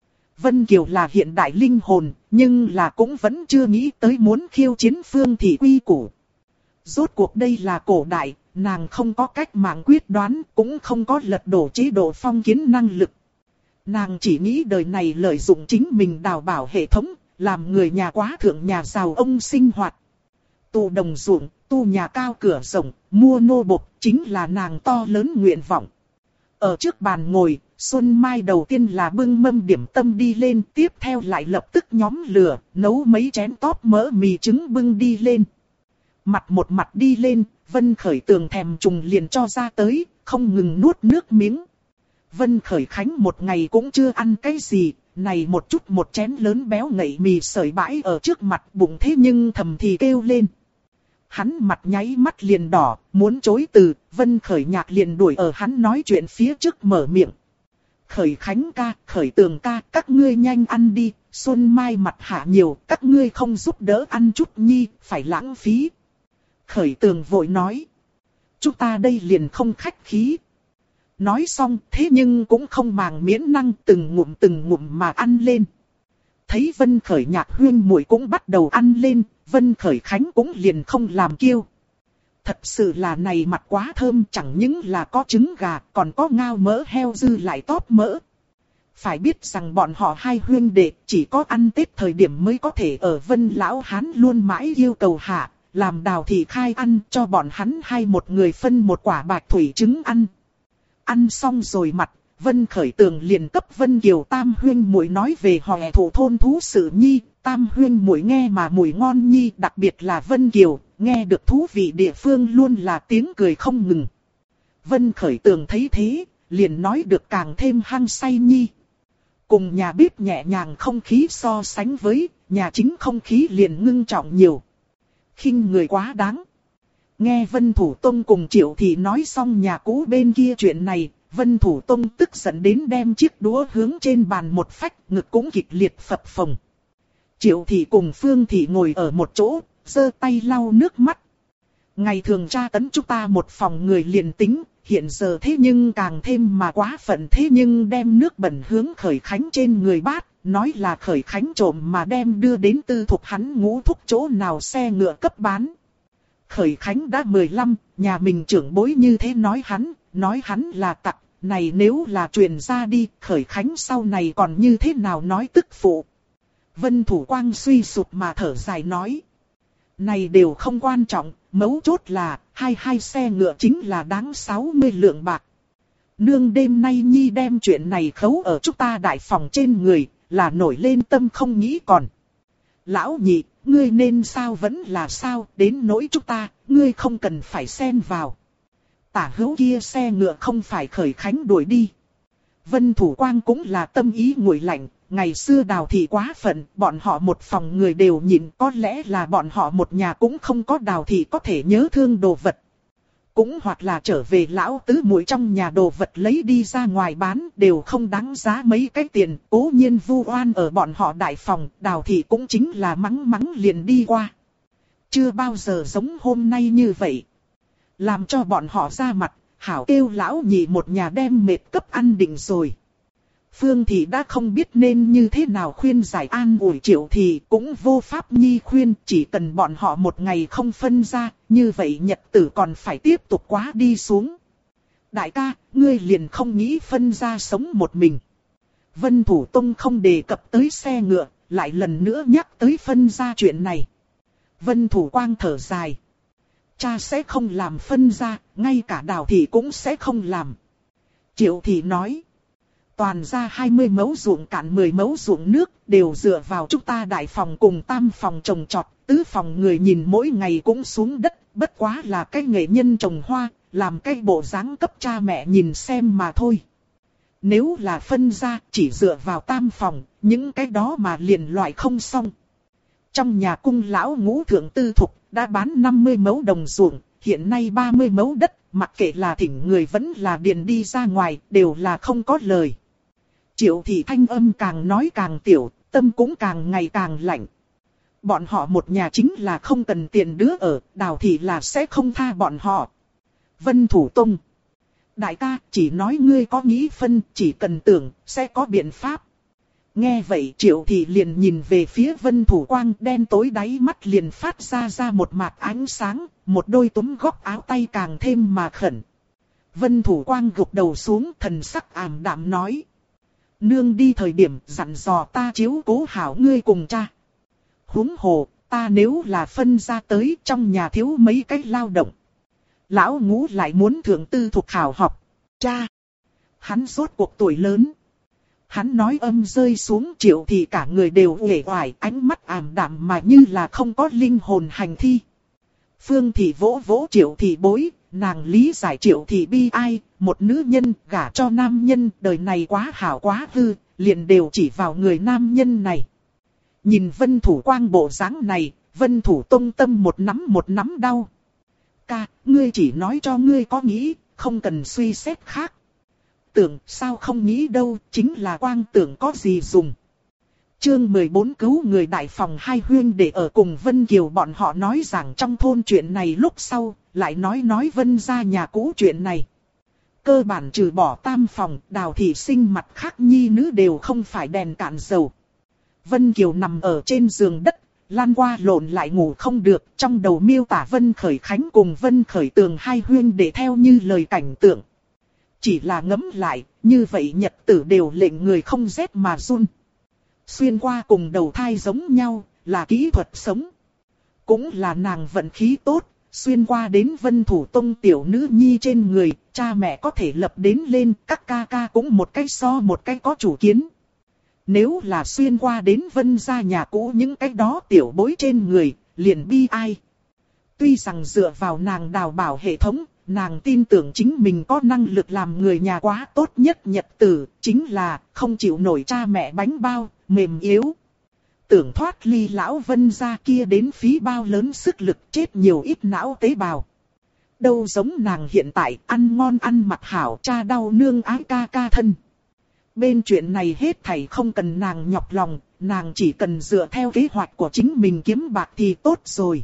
Vân Kiều là hiện đại linh hồn, nhưng là cũng vẫn chưa nghĩ tới muốn khiêu chiến Phương Thị quy củ. Rốt cuộc đây là cổ đại. Nàng không có cách mạng quyết đoán, cũng không có lật đổ chế độ phong kiến năng lực. Nàng chỉ nghĩ đời này lợi dụng chính mình đào bảo hệ thống, làm người nhà quá thượng nhà giàu ông sinh hoạt. Tu đồng ruộng, tu nhà cao cửa rộng, mua nô bộc, chính là nàng to lớn nguyện vọng. Ở trước bàn ngồi, Xuân Mai đầu tiên là bưng mâm điểm tâm đi lên, tiếp theo lại lập tức nhóm lửa, nấu mấy chén tóp mỡ mì trứng bưng đi lên. Mặt một mặt đi lên, Vân Khởi Tường thèm trùng liền cho ra tới, không ngừng nuốt nước miếng. Vân Khởi Khánh một ngày cũng chưa ăn cái gì, này một chút một chén lớn béo ngậy mì sợi bãi ở trước mặt bụng thế nhưng thầm thì kêu lên. Hắn mặt nháy mắt liền đỏ, muốn chối từ, Vân Khởi Nhạc liền đuổi ở hắn nói chuyện phía trước mở miệng. Khởi Khánh ca, Khởi Tường ca, các ngươi nhanh ăn đi, Xuân Mai mặt hạ nhiều, các ngươi không giúp đỡ ăn chút nhi, phải lãng phí. Khởi Tường vội nói. Chúng ta đây liền không khách khí. Nói xong thế nhưng cũng không màng miễn năng từng ngụm mà ăn lên. Thấy Vân Khởi Nhạc huyên muội cũng bắt đầu ăn lên, Vân Khởi Khánh cũng liền không làm kiêu. Thật sự là này mặt quá thơm, chẳng những là có trứng gà, còn có ngao mỡ heo dư lại tóp mỡ. Phải biết rằng bọn họ hai huyên đệ chỉ có ăn Tết thời điểm mới có thể ở Vân Lão Hán luôn mãi yêu cầu hạ, làm Đào Thị khai ăn cho bọn hắn hai một người phân một quả bạch thủy trứng ăn. Ăn xong rồi mặt, Vân Khởi Tường liền cấp Vân Kiều tam huyên muội nói về hòe thủ thôn thú sự nhi, tam huyên muội nghe mà mùi ngon nhi, đặc biệt là Vân Kiều, nghe được thú vị địa phương luôn là tiếng cười không ngừng. Vân Khởi Tường thấy thế, liền nói được càng thêm hăng say nhi. Cùng nhà bếp nhẹ nhàng không khí so sánh với, nhà chính không khí liền ngưng trọng nhiều. Khinh người quá đáng. Nghe Vân Thủ Tông cùng Triệu Thị nói xong nhà cũ bên kia chuyện này, Vân Thủ Tông tức giận đến đem chiếc đũa hướng trên bàn một phách, ngực cũng kịch liệt phập phồng. Triệu Thị cùng Phương Thị ngồi ở một chỗ, giơ tay lau nước mắt. Ngày thường tra tấn chúng ta một phòng người liền tính, hiện giờ thế nhưng càng thêm mà quá phận, thế nhưng đem nước bẩn hướng Khởi Khánh trên người bát, nói là Khởi Khánh trộm mà đem đưa đến tư thục hắn ngũ thúc chỗ nào xe ngựa cấp bán. Khởi Khánh đã 15, nhà mình trưởng bối như thế nói hắn là tặc, này nếu là truyền ra đi, Khởi Khánh sau này còn như thế nào nói tức phụ. Vân Thủ Quang suy sụp mà thở dài nói. Này đều không quan trọng, mấu chốt là, hai xe ngựa chính là đáng 60 lượng bạc. Nương đêm nay nhi đem chuyện này khấu ở chúng ta đại phòng trên người, là nổi lên tâm không nghĩ còn. Lão nhị, ngươi nên sao vẫn là sao, đến nỗi chúng ta, ngươi không cần phải xen vào. Tả hữu kia xe ngựa không phải Khởi Khánh đuổi đi. Vân Thủ Quang cũng là tâm ý nguội lạnh, ngày xưa Đào Thị quá phận, bọn họ một phòng người đều nhịn, có lẽ là bọn họ một nhà cũng không có Đào Thị có thể nhớ thương đồ vật. Cũng hoặc là trở về lão tứ muội trong nhà đồ vật lấy đi ra ngoài bán đều không đáng giá mấy cái tiền, cố nhiên vu oan ở bọn họ đại phòng, Đào Thị cũng chính là mắng liền đi qua. Chưa bao giờ giống hôm nay như vậy. Làm cho bọn họ ra mặt, hảo kêu lão nhị một nhà đem mệt cấp ăn định rồi. Phương Thị đã không biết nên như thế nào khuyên giải an ủi Triệu Thị, cũng vô pháp nhi khuyên, chỉ cần bọn họ một ngày không phân ra, như vậy nhật tử còn phải tiếp tục quá đi xuống. Đại ca, ngươi liền không nghĩ phân ra sống một mình. Vân Thủ Tông không đề cập tới xe ngựa, lại lần nữa nhắc tới phân ra chuyện này. Vân Thủ Quang thở dài. Cha sẽ không làm phân ra, ngay cả Đào Thị cũng sẽ không làm. Triệu Thị nói. Toàn ra 20 mẫu ruộng cạn 10 mẫu ruộng nước đều dựa vào chúng ta đại phòng cùng tam phòng trồng trọt, tứ phòng người nhìn mỗi ngày cũng xuống đất, bất quá là cái nghệ nhân trồng hoa, làm cái bộ dáng cấp cha mẹ nhìn xem mà thôi. Nếu là phân ra chỉ dựa vào tam phòng, những cái đó mà liền loại không xong. Trong nhà cung lão ngũ thượng tư thục đã bán 50 mẫu đồng ruộng, hiện nay 30 mẫu đất, mặc kệ là thỉnh người vẫn là điền đi ra ngoài, đều là không có lời. Triệu Thị thanh âm càng nói càng tiểu, tâm cũng càng ngày càng lạnh. Bọn họ một nhà chính là không cần tiền đứa ở, Đào Thị là sẽ không tha bọn họ. Vân Thủ Tông. Đại ca, chỉ nói ngươi có nghĩ phân, chỉ cần tưởng, sẽ có biện pháp. Nghe vậy Triệu Thị liền nhìn về phía Vân Thủ Quang, đen tối đáy mắt liền phát ra một mạt ánh sáng, một đôi túm góc áo tay càng thêm mà khẩn. Vân Thủ Quang gục đầu xuống, thần sắc ảm đạm nói. Nương đi thời điểm dặn dò ta chiếu cố hảo ngươi cùng cha. Huống hồ, ta nếu là phân ra tới trong nhà thiếu mấy cái lao động. Lão ngũ lại muốn thượng tư thuộc hảo học. Cha! Hắn rốt cuộc tuổi lớn. Hắn nói âm rơi xuống Triệu Thị cả người đều uể oải, ánh mắt ảm đạm mà như là không có linh hồn hành thi. Phương Thị vỗ vỗ Triệu Thị bối, nàng lý giải Triệu Thị bi ai, một nữ nhân gả cho nam nhân, đời này quá hảo quá hư, liền đều chỉ vào người nam nhân này. Nhìn Vân Thủ Quang bộ dáng này, Vân Thủ Tông tâm một nắm đau. Ca, ngươi chỉ nói cho ngươi có nghĩ, không cần suy xét khác. Tưởng sao không nghĩ đâu, chính là Quang tưởng có gì dùng. Chương 14 cứu người đại phòng hai huyên để ở cùng Vân Kiều bọn họ nói rằng trong thôn chuyện này lúc sau, lại nói Vân ra nhà cũ chuyện này. Cơ bản trừ bỏ tam phòng, Đào thị sinh mặt khác nhi nữ đều không phải đèn cạn dầu. Vân Kiều nằm ở trên giường đất, lăn qua lộn lại ngủ không được, trong đầu miêu tả Vân Khởi Khánh cùng Vân Khởi Tường hai huyên để theo như lời cảnh tượng. Chỉ là ngẫm lại, như vậy nhật tử đều lệnh người không rét mà run. Xuyên qua cùng đầu thai giống nhau, là kỹ thuật sống. Cũng là nàng vận khí tốt, xuyên qua đến Vân Thủ Tông tiểu nữ nhi trên người, cha mẹ có thể lập đến lên, các ca ca cũng một cái so một cái có chủ kiến. Nếu là xuyên qua đến Vân gia nhà cũ những cái đó tiểu bối trên người, liền bi ai. Tuy rằng dựa vào nàng đào bảo hệ thống, nàng tin tưởng chính mình có năng lực làm người nhà quá tốt nhất nhật tử, chính là không chịu nổi cha mẹ bánh bao, mềm yếu. Tưởng thoát ly lão Vân gia kia đến phí bao lớn sức lực chết nhiều ít não tế bào. Đâu giống nàng hiện tại ăn ngon ăn mặc hảo cha đau nương ái ca ca thân. Bên chuyện này hết thảy không cần nàng nhọc lòng, nàng chỉ cần dựa theo kế hoạch của chính mình kiếm bạc thì tốt rồi.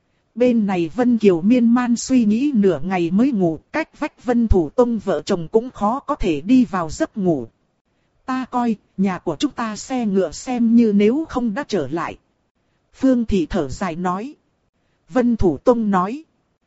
Bên này Vân Kiều miên man suy nghĩ nửa ngày mới ngủ, cách vách Vân Thủ Tông vợ chồng cũng khó có thể đi vào giấc ngủ. Ta coi, nhà của chúng ta xe ngựa xem như nếu không đã trở lại. Phương Thị thở dài nói. Vân Thủ Tông nói.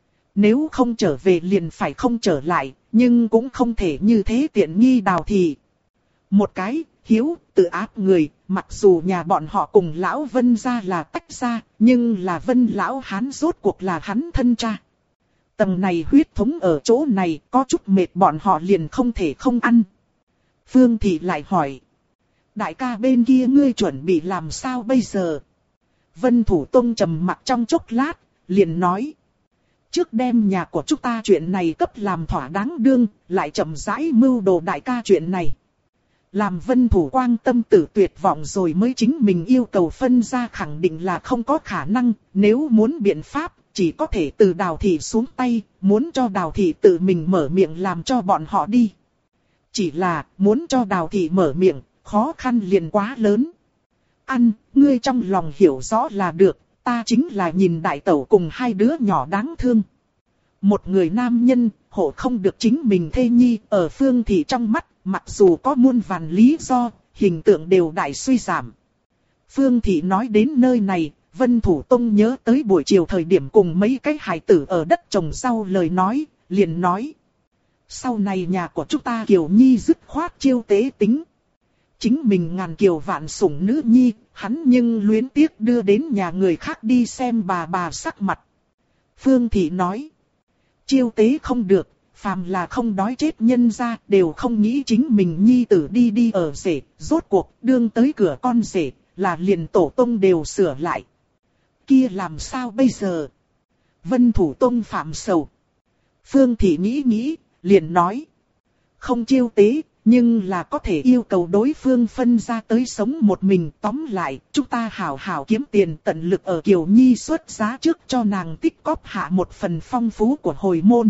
Nếu không trở về liền phải không trở lại, nhưng cũng không thể như thế tiện nghi Đào thị. Một cái, hiếu, tự áp người, mặc dù nhà bọn họ cùng lão Vân gia là tách ra, nhưng là Vân lão hán rốt cuộc là hắn thân cha. Tầng này huyết thống ở chỗ này, có chút mệt bọn họ liền không thể không ăn. Phương Thị lại hỏi. Đại ca bên kia ngươi chuẩn bị làm sao bây giờ? Vân Thủ Tông trầm mặc trong chốc lát, liền nói. Trước đem nhà của chúng ta chuyện này cấp làm thỏa đáng đương, lại chậm rãi mưu đồ đại ca chuyện này. Làm Vân Thủ Quang tâm tử tuyệt vọng rồi mới chính mình yêu cầu phân ra khẳng định là không có khả năng, nếu muốn biện pháp, chỉ có thể từ Đào thị xuống tay, muốn cho Đào thị tự mình mở miệng làm cho bọn họ đi. Chỉ là, muốn cho Đào thị mở miệng, khó khăn liền quá lớn. Ăn, ngươi trong lòng hiểu rõ là được, ta chính là nhìn đại tẩu cùng hai đứa nhỏ đáng thương. Một người nam nhân, hộ không được chính mình thê nhi, ở Phương Thị trong mắt, mặc dù có muôn vàn lý do, hình tượng đều đại suy giảm. Phương Thị nói đến nơi này, Vân Thủ Tông nhớ tới buổi chiều thời điểm cùng mấy cái hài tử ở đất trồng rau lời nói, liền nói. Sau này nhà của chúng ta Kiều Nhi dứt khoát chiêu tế tính. Chính mình ngàn kiều vạn sủng nữ nhi, hắn nhưng luyến tiếc đưa đến nhà người khác đi xem bà sắc mặt. Phương Thị nói. Chiêu tế không được, phàm là không đói chết nhân ra đều không nghĩ chính mình nhi tử đi ở rể, rốt cuộc đương tới cửa con rể, là liền tổ tông đều sửa lại. Kia làm sao bây giờ? Vân Thủ Tông phạm sầu. Phương Thị nghĩ, liền nói. Không chiêu tế, nhưng là có thể yêu cầu đối phương phân ra tới sống một mình. Tóm lại, chúng ta hảo hảo kiếm tiền tận lực ở Kiều Nhi xuất giá trước cho nàng tích cóp hạ một phần phong phú của hồi môn.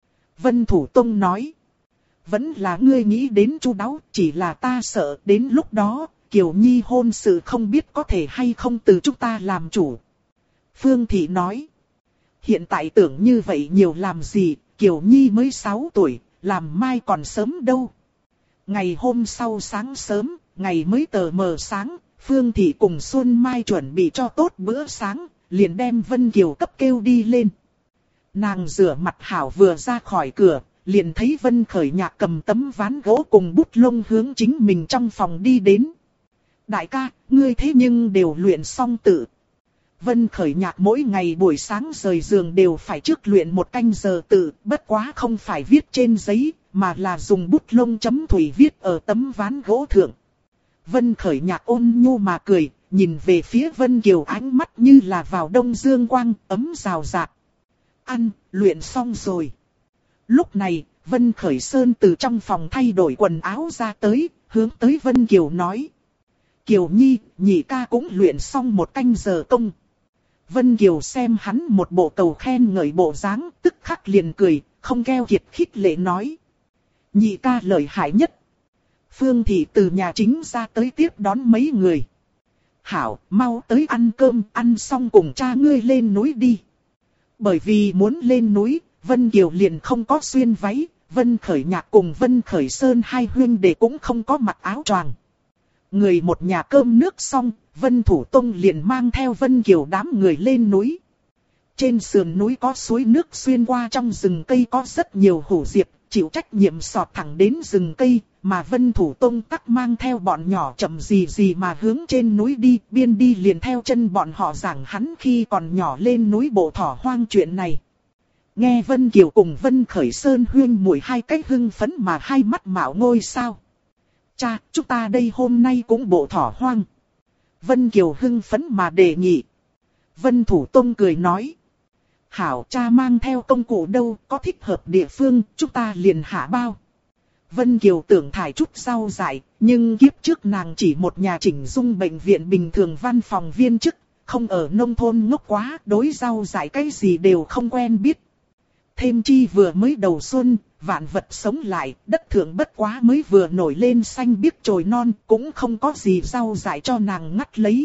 Vân Thủ Tông nói. Vẫn là ngươi nghĩ đến chu đáo, chỉ là ta sợ đến lúc đó, Kiều Nhi hôn sự không biết có thể hay không từ chúng ta làm chủ. Phương Thị nói. Hiện tại tưởng như vậy nhiều làm gì, Kiều Nhi mới 6 tuổi, làm mai còn sớm đâu. Ngày hôm sau sáng sớm, ngày mới tờ mờ sáng, Phương Thị cùng Xuân Mai chuẩn bị cho tốt bữa sáng, liền đem Vân Kiều cấp kêu đi lên. Nàng rửa mặt hảo vừa ra khỏi cửa, liền thấy Vân Khởi Nhạc cầm tấm ván gỗ cùng bút lông hướng chính mình trong phòng đi đến. Đại ca, ngươi thế nhưng đều luyện xong tự. Vân Khởi Nhạc mỗi ngày buổi sáng rời giường đều phải trước luyện một canh giờ tự, bất quá không phải viết trên giấy, mà là dùng bút lông chấm thủy viết ở tấm ván gỗ thượng. Vân Khởi Nhạc ôn nhu mà cười, nhìn về phía Vân Kiều ánh mắt như là vào đông dương quang, ấm rào rạt. Ăn, luyện xong rồi. Lúc này, Vân Khởi Sơn từ trong phòng thay đổi quần áo ra tới, hướng tới Vân Kiều nói. Kiều Nhi, nhị ca cũng luyện xong một canh giờ công. Vân Kiều xem hắn một bộ cầu khen ngợi bộ dáng, tức khắc liền cười, không keo kiệt khích lệ nói. Nhị ca lợi hại nhất. Phương Thị từ nhà chính ra tới tiếp đón mấy người. Hảo, mau tới ăn cơm, ăn xong cùng cha ngươi lên núi đi. Bởi vì muốn lên núi, Vân Kiều liền không có xuyên váy, Vân Khởi Nhạc cùng Vân Khởi Sơn hai huynh đệ cũng không có mặc áo choàng. Người một nhà cơm nước xong, Vân Thủ Tông liền mang theo Vân Kiều đám người lên núi. Trên sườn núi có suối nước xuyên qua trong rừng cây có rất nhiều hổ diệp, chịu trách nhiệm sọt thẳng đến rừng cây, mà Vân Thủ Tông tắc mang theo bọn nhỏ chậm gì mà hướng trên núi đi, biên đi liền theo chân bọn họ giảng hắn khi còn nhỏ lên núi bộ thỏ hoang chuyện này. Nghe Vân Kiều cùng Vân Khởi Sơn huyên muội hai cách hưng phấn mà hai mắt mạo ngôi sao. Cha, chúng ta đây hôm nay cũng bộ thỏ hoang. Vân Kiều hưng phấn mà đề nghị. Vân Thủ Tông cười nói. Hảo, cha mang theo công cụ đâu, có thích hợp địa phương, chúng ta liền hạ bao. Vân Kiều tưởng thải chút rau dại, nhưng kiếp trước nàng chỉ một nhà chỉnh dung bệnh viện bình thường văn phòng viên chức, không ở nông thôn ngốc quá, đối rau dại cái gì đều không quen biết. Thêm chi vừa mới đầu xuân, vạn vật sống lại, đất thượng bất quá mới vừa nổi lên xanh biếc chồi non, cũng không có gì rau dại cho nàng ngắt lấy.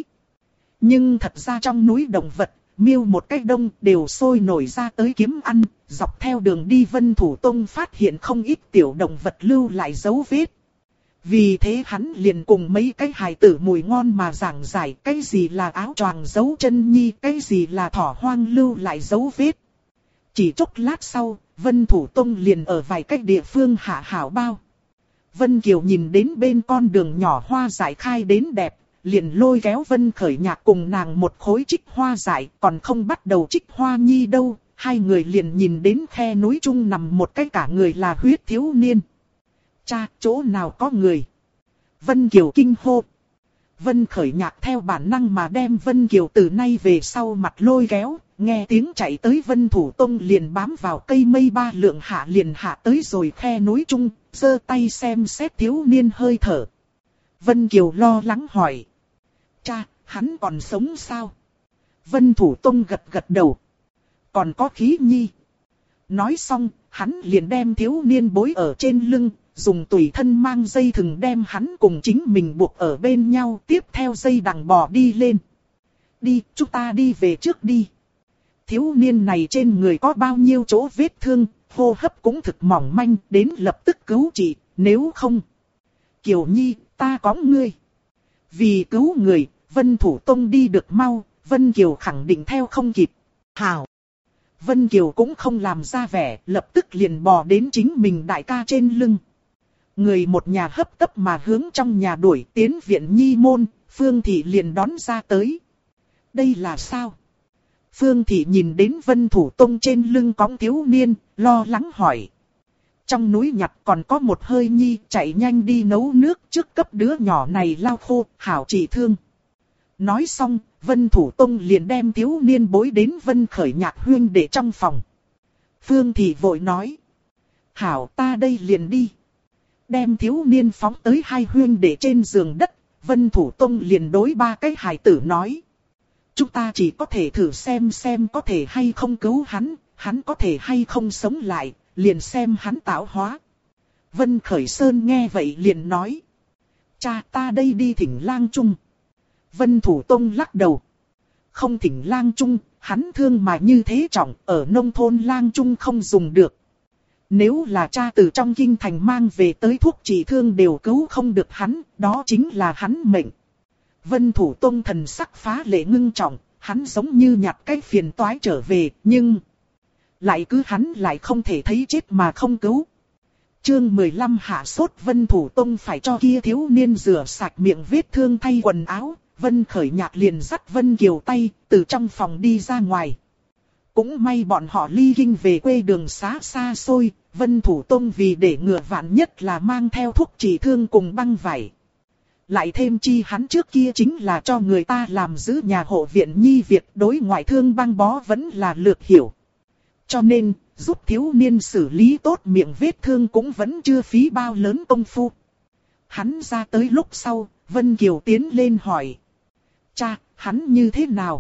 Nhưng thật ra trong núi động vật, miêu một cách đông đều sôi nổi ra tới kiếm ăn, dọc theo đường đi Vân Thủ Tông phát hiện không ít tiểu động vật lưu lại dấu vết. Vì thế hắn liền cùng mấy cái hài tử mùi ngon mà giảng giải cái gì là áo choàng dấu chân nhi, cái gì là thỏ hoang lưu lại dấu vết. Chỉ chốc lát sau, Vân Thủ Tông liền ở vài cách địa phương hạ hảo bao. Vân Kiều nhìn đến bên con đường nhỏ hoa dại khai đến đẹp, liền lôi kéo Vân Khởi Nhạc cùng nàng một khối trích hoa dại, còn không bắt đầu trích hoa nhi đâu, hai người liền nhìn đến khe núi trung nằm một cái cả người là huyết thiếu niên. Cha, chỗ nào có người? Vân Kiều kinh hô. Vân Khởi Nhạc theo bản năng mà đem Vân Kiều từ nay về sau mặt lôi kéo, nghe tiếng chạy tới Vân Thủ Tông liền bám vào cây mây ba lượng hạ liền hạ tới rồi khe núi trung, giơ tay xem xét thiếu niên hơi thở. Vân Kiều lo lắng hỏi. Cha, hắn còn sống sao? Vân Thủ Tông gật gật đầu. Còn có khí nhi. Nói xong, hắn liền đem thiếu niên bối ở trên lưng, dùng tùy thân mang dây thừng đem hắn cùng chính mình buộc ở bên nhau, tiếp theo dây đằng bò đi lên. Đi, chúng ta đi về trước đi. Thiếu niên này trên người có bao nhiêu chỗ vết thương, hô hấp cũng thực mỏng manh, đến lập tức cứu trị, nếu không. Kiều Nhi, ta có ngươi. Vì cứu người, Vân Thủ Tông đi được mau, Vân Kiều khẳng định theo không kịp. Hảo. Vân Kiều cũng không làm ra vẻ, lập tức liền bò đến chính mình đại ca trên lưng. Người một nhà hấp tấp mà hướng trong nhà đuổi tiến viện nhi môn, Phương Thị liền đón ra tới. Đây là sao? Phương Thị nhìn đến Vân Thủ Tông trên lưng cõng thiếu niên, lo lắng hỏi. Trong núi nhặt còn có một hơi nhi, chạy nhanh đi nấu nước trước cấp đứa nhỏ này lau khô, hảo trị thương. Nói xong, Vân Thủ Tông liền đem thiếu niên bối đến Vân Khởi Nhạc huyên để trong phòng. Phương Thị vội nói. Hảo, ta đây liền đi. Đem thiếu niên phóng tới hai huyên để trên giường đất, Vân Thủ Tông liền đối ba cái hài tử nói. Chúng ta chỉ có thể thử xem có thể hay không cứu hắn, hắn có thể hay không sống lại, liền xem hắn tạo hóa. Vân Khởi Sơn nghe vậy liền nói. Cha, ta đây đi Thỉnh Lang Trung. Vân Thủ Tông lắc đầu. Không Thỉnh Lang Trung, hắn thương mà như thế trọng, ở nông thôn Lang Trung không dùng được. Nếu là cha từ trong kinh thành mang về tới thuốc trị thương đều cứu không được hắn, đó chính là hắn mệnh. Vân Thủ Tông thần sắc phá lệ ngưng trọng, hắn giống như nhặt cái phiền toái trở về, nhưng lại cứ hắn lại không thể thấy chết mà không cứu. Chương 15 hạ sốt. Vân Thủ Tông phải cho kia thiếu niên rửa sạch miệng vết thương thay quần áo, Vân Khởi Nhạc liền dắt Vân Kiều tay, từ trong phòng đi ra ngoài. Cũng may bọn họ ly kinh về quê đường xá xa xôi, Vân Thủ Tông vì để ngừa vạn nhất là mang theo thuốc trị thương cùng băng vải. Lại thêm chi hắn trước kia chính là cho người ta làm giữ nhà hộ viện nhi, việc đối ngoại thương băng bó vẫn là lược hiểu. Cho nên, giúp thiếu niên xử lý tốt miệng vết thương cũng vẫn chưa phí bao lớn công phu. Hắn ra tới lúc sau, Vân Kiều tiến lên hỏi. Cha, hắn như thế nào?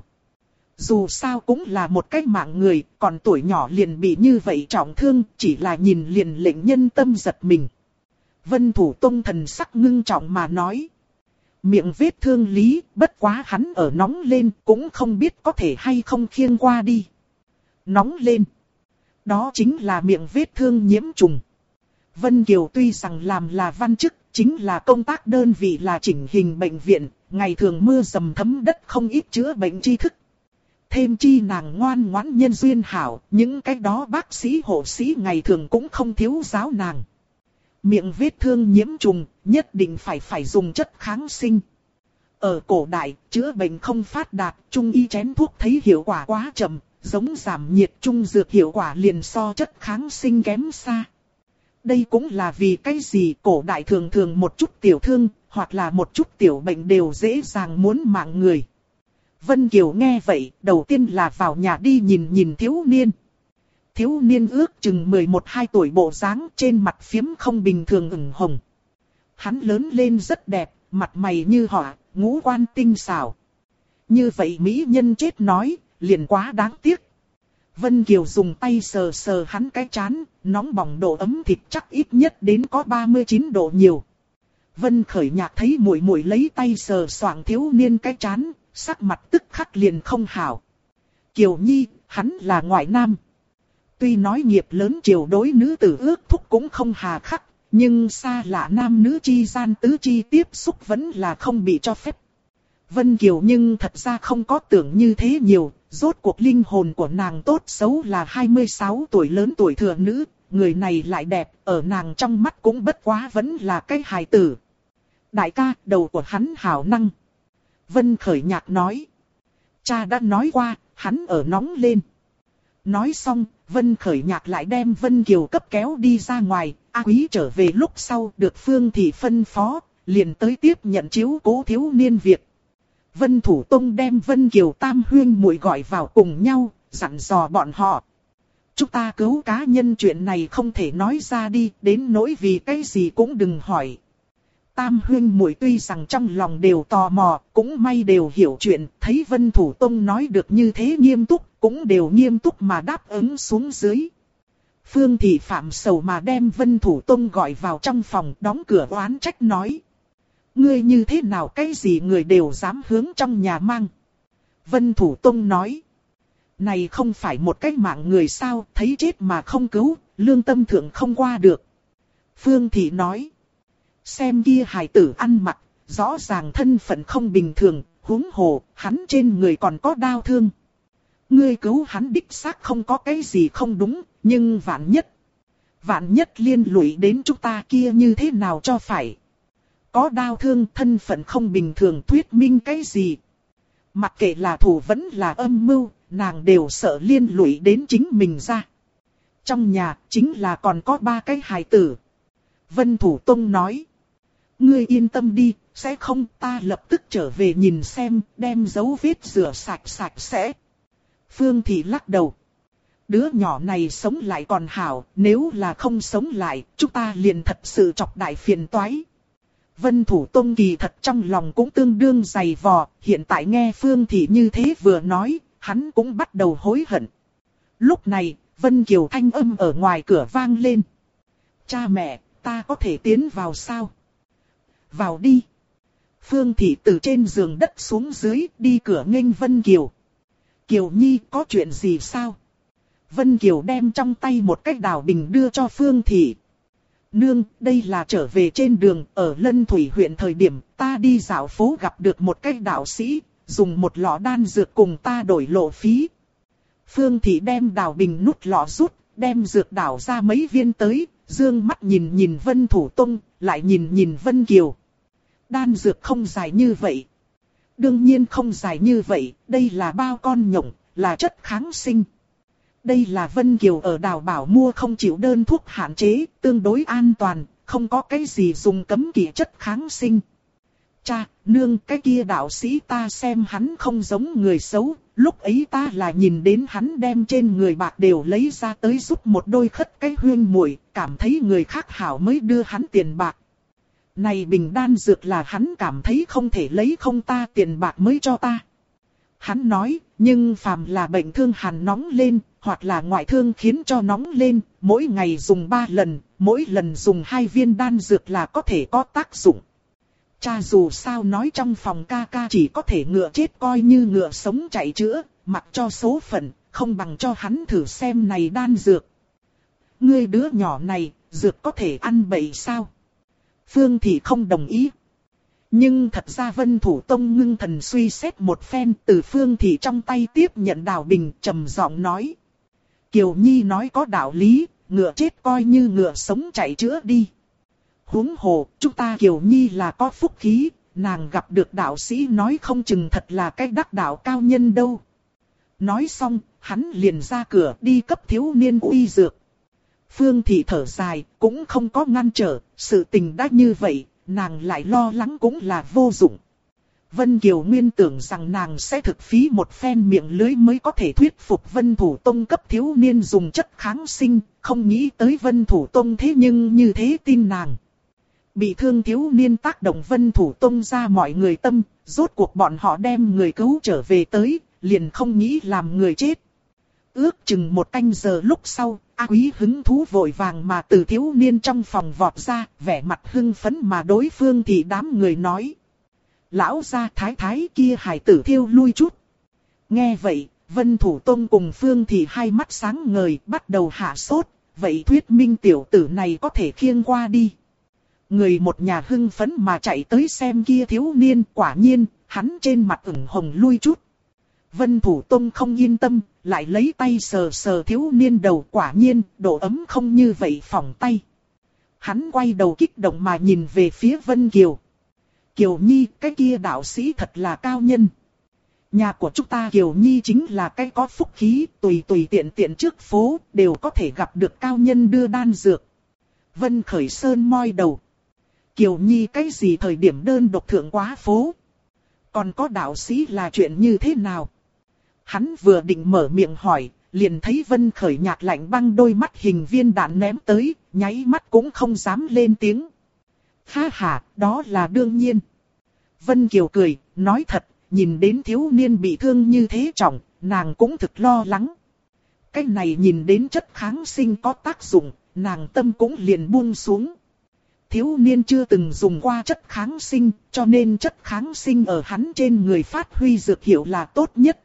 Dù sao cũng là một cái mạng người, còn tuổi nhỏ liền bị như vậy trọng thương, chỉ là nhìn liền lệnh nhân tâm giật mình. Vân Thủ Tông thần sắc ngưng trọng mà nói. Miệng vết thương lý, bất quá hắn ở nóng lên, cũng không biết có thể hay không khiêng qua đi. Nóng lên. Đó chính là miệng vết thương nhiễm trùng. Vân Kiều tuy rằng làm là văn chức, chính là công tác đơn vị là chỉnh hình bệnh viện, ngày thường mưa dầm thấm đất không ít chữa bệnh tri thức. Thêm chi nàng ngoan ngoãn nhân duyên hảo, những cái đó bác sĩ hộ sĩ ngày thường cũng không thiếu giáo nàng. Miệng vết thương nhiễm trùng, nhất định phải dùng chất kháng sinh. Ở cổ đại, chữa bệnh không phát đạt, trung y chén thuốc thấy hiệu quả quá chậm, giống giảm nhiệt trung dược hiệu quả liền so chất kháng sinh kém xa. Đây cũng là vì cái gì cổ đại thường thường một chút tiểu thương, hoặc là một chút tiểu bệnh đều dễ dàng muốn mạng người. Vân Kiều nghe vậy, đầu tiên là vào nhà đi nhìn thiếu niên. Thiếu niên ước chừng 11-12 tuổi bộ dáng, trên mặt phiếm không bình thường ửng hồng. Hắn lớn lên rất đẹp, mặt mày như họa, ngũ quan tinh xảo. Như vậy mỹ nhân chết nói, liền quá đáng tiếc. Vân Kiều dùng tay sờ sờ hắn cái trán, nóng bỏng độ ấm thịt chắc ít nhất đến có 39 độ nhiều. Vân Khởi Nhạc thấy muội muội lấy tay sờ soạng thiếu niên cái trán, sắc mặt tức khắc liền không hảo. Kiều Nhi, hắn là ngoại nam. Tuy nói nghiệp lớn triều đối nữ tử ước thúc cũng không hà khắc, nhưng xa lạ nam nữ chi gian tứ chi tiếp xúc vẫn là không bị cho phép. Vân Kiều nhưng thật ra không có tưởng như thế nhiều, rốt cuộc linh hồn của nàng tốt xấu là 26 tuổi lớn tuổi thừa nữ, người này lại đẹp, ở nàng trong mắt cũng bất quá vẫn là cái hài tử. Đại ca, đầu của hắn hảo năng. Vân Khởi Nhạc nói. Cha đã nói qua, hắn ở nóng lên. Nói xong, Vân Khởi Nhạc lại đem Vân Kiều cấp kéo đi ra ngoài, A Quý trở về lúc sau được Phương Thị phân phó, liền tới tiếp nhận chiếu cố thiếu niên việc. Vân Thủ Tông đem Vân Kiều tam huyên muội gọi vào cùng nhau, dặn dò bọn họ. Chúng ta cứu cá nhân chuyện này không thể nói ra đi, đến nỗi vì cái gì cũng đừng hỏi. Tam huyên muội tuy rằng trong lòng đều tò mò, cũng may đều hiểu chuyện, thấy Vân Thủ Tông nói được như thế nghiêm túc, cũng đều nghiêm túc mà đáp ứng xuống dưới. Phương Thị phạm sầu mà đem Vân Thủ Tông gọi vào trong phòng, đóng cửa oán trách nói. Ngươi như thế nào cái gì người đều dám hướng trong nhà mang. Vân Thủ Tông nói. Này không phải một cái mạng người sao, thấy chết mà không cứu, lương tâm thượng không qua được. Phương Thị nói. Xem kia hài tử ăn mặc, rõ ràng thân phận không bình thường, huống hồ, hắn trên người còn có đau thương. Ngươi cứu hắn đích xác không có cái gì không đúng, nhưng vạn nhất liên lụy đến chúng ta kia như thế nào cho phải. Có đau thương thân phận không bình thường thuyết minh cái gì. Mặc kệ là thù vẫn là âm mưu, nàng đều sợ liên lụy đến chính mình ra. Trong nhà chính là còn có 3 cái hài tử. Vân Thủ Tông nói. Ngươi yên tâm đi, sẽ không, ta lập tức trở về nhìn xem, đem dấu vết rửa sạch sẽ. Phương Thị lắc đầu. Đứa nhỏ này sống lại còn hảo, nếu là không sống lại, chúng ta liền thật sự chọc đại phiền toái. Vân Thủ Tông kỳ thật trong lòng cũng tương đương dày vò, hiện tại nghe Phương Thị như thế vừa nói, hắn cũng bắt đầu hối hận. Lúc này, Vân Kiều thanh âm ở ngoài cửa vang lên. Cha mẹ, ta có thể tiến vào sao? Vào đi. Phương Thị từ trên giường đất xuống dưới, đi cửa nghênh Vân Kiều. Kiều Nhi có chuyện gì sao? Vân Kiều đem trong tay một cái đào bình đưa cho Phương Thị. Nương, đây là trở về trên đường, ở Lân Thủy huyện thời điểm, ta đi dạo phố gặp được một cái đạo sĩ, dùng một lọ đan dược cùng ta đổi lộ phí. Phương Thị đem đào bình nút lọ rút, đem dược đảo ra mấy viên tới, dương mắt nhìn Vân Thủ Tông, lại nhìn Vân Kiều. Đan dược không dài như vậy. Đương nhiên không dài như vậy, đây là bao con nhộng, là chất kháng sinh. Đây là Vân Kiều ở Đào Bảo mua không chịu đơn thuốc hạn chế, tương đối an toàn, không có cái gì dùng cấm kỵ chất kháng sinh. Cha, nương, cái kia đạo sĩ ta xem hắn không giống người xấu, lúc ấy ta là nhìn đến hắn đem trên người bạc đều lấy ra tới giúp một đôi khất cái huyên muội, cảm thấy người khác hảo mới đưa hắn tiền bạc. Này bình đan dược là hắn cảm thấy không thể lấy không ta tiền bạc mới cho ta. Hắn nói, nhưng phàm là bệnh thương hàn nóng lên, hoặc là ngoại thương khiến cho nóng lên, mỗi ngày dùng 3 lần, mỗi lần dùng 2 viên đan dược là có thể có tác dụng. Cha dù sao nói trong phòng ca ca chỉ có thể ngựa chết coi như ngựa sống chạy chữa, mặc cho số phận, không bằng cho hắn thử xem này đan dược. Ngươi đứa nhỏ này, dược có thể ăn bậy sao? Phương Thị không đồng ý. Nhưng thật ra Vân Thủ Tông ngưng thần suy xét một phen, từ Phương Thị trong tay tiếp nhận đào bình, trầm giọng nói. Kiều Nhi nói có đạo lý, ngựa chết coi như ngựa sống chạy chữa đi. Huống hồ, chúng ta Kiều Nhi là có phúc khí, nàng gặp được đạo sĩ nói không chừng thật là cái đắc đạo cao nhân đâu. Nói xong, hắn liền ra cửa đi cấp thiếu niên uy dược. Phương Thị thở dài, cũng không có ngăn trở, sự tình đã như vậy, nàng lại lo lắng cũng là vô dụng. Vân Kiều nguyên tưởng rằng nàng sẽ thực phí một phen miệng lưới mới có thể thuyết phục Vân Thủ Tông cấp thiếu niên dùng chất kháng sinh, không nghĩ tới Vân Thủ Tông thế nhưng như thế tin nàng. Bị thương thiếu niên tác động Vân Thủ Tông ra mọi người tâm, rốt cuộc bọn họ đem người cứu trở về tới, liền không nghĩ làm người chết. Ước chừng một canh giờ lúc sau, A Quý hứng thú vội vàng mà từ thiếu niên trong phòng vọt ra, vẻ mặt hưng phấn mà đối phương thì đám người nói. Lão gia thái thái kia hài tử thiêu lui chút. Nghe vậy, Vân Thủ Tông cùng Phương Thị hai mắt sáng ngời bắt đầu hạ sốt, vậy thuyết minh tiểu tử này có thể khiêng qua đi. Người một nhà hưng phấn mà chạy tới xem kia thiếu niên, quả nhiên, hắn trên mặt ửng hồng lui chút. Vân Thủ Tông không yên tâm, lại lấy tay sờ sờ thiếu niên đầu, quả nhiên, độ ấm không như vậy phỏng tay. Hắn quay đầu kích động mà nhìn về phía Vân Kiều. Kiều Nhi, cái kia đạo sĩ thật là cao nhân. Nhà của chúng ta Kiều Nhi chính là cái có phúc khí, tùy tiện tiện trước phố, đều có thể gặp được cao nhân đưa đan dược. Vân Khởi Sơn moi đầu. Kiều Nhi cái gì thời điểm đơn độc thượng quá phố? Còn có đạo sĩ là chuyện như thế nào? Hắn vừa định mở miệng hỏi, liền thấy Vân Khởi nhạt lạnh băng đôi mắt hình viên đạn ném tới, nháy mắt cũng không dám lên tiếng. Ha ha, đó là đương nhiên. Vân Kiều cười, nói thật, nhìn đến thiếu niên bị thương như thế trọng, nàng cũng thực lo lắng. Cái này nhìn đến chất kháng sinh có tác dụng, nàng tâm cũng liền buông xuống. Thiếu niên chưa từng dùng qua chất kháng sinh, cho nên chất kháng sinh ở hắn trên người phát huy dược hiệu là tốt nhất.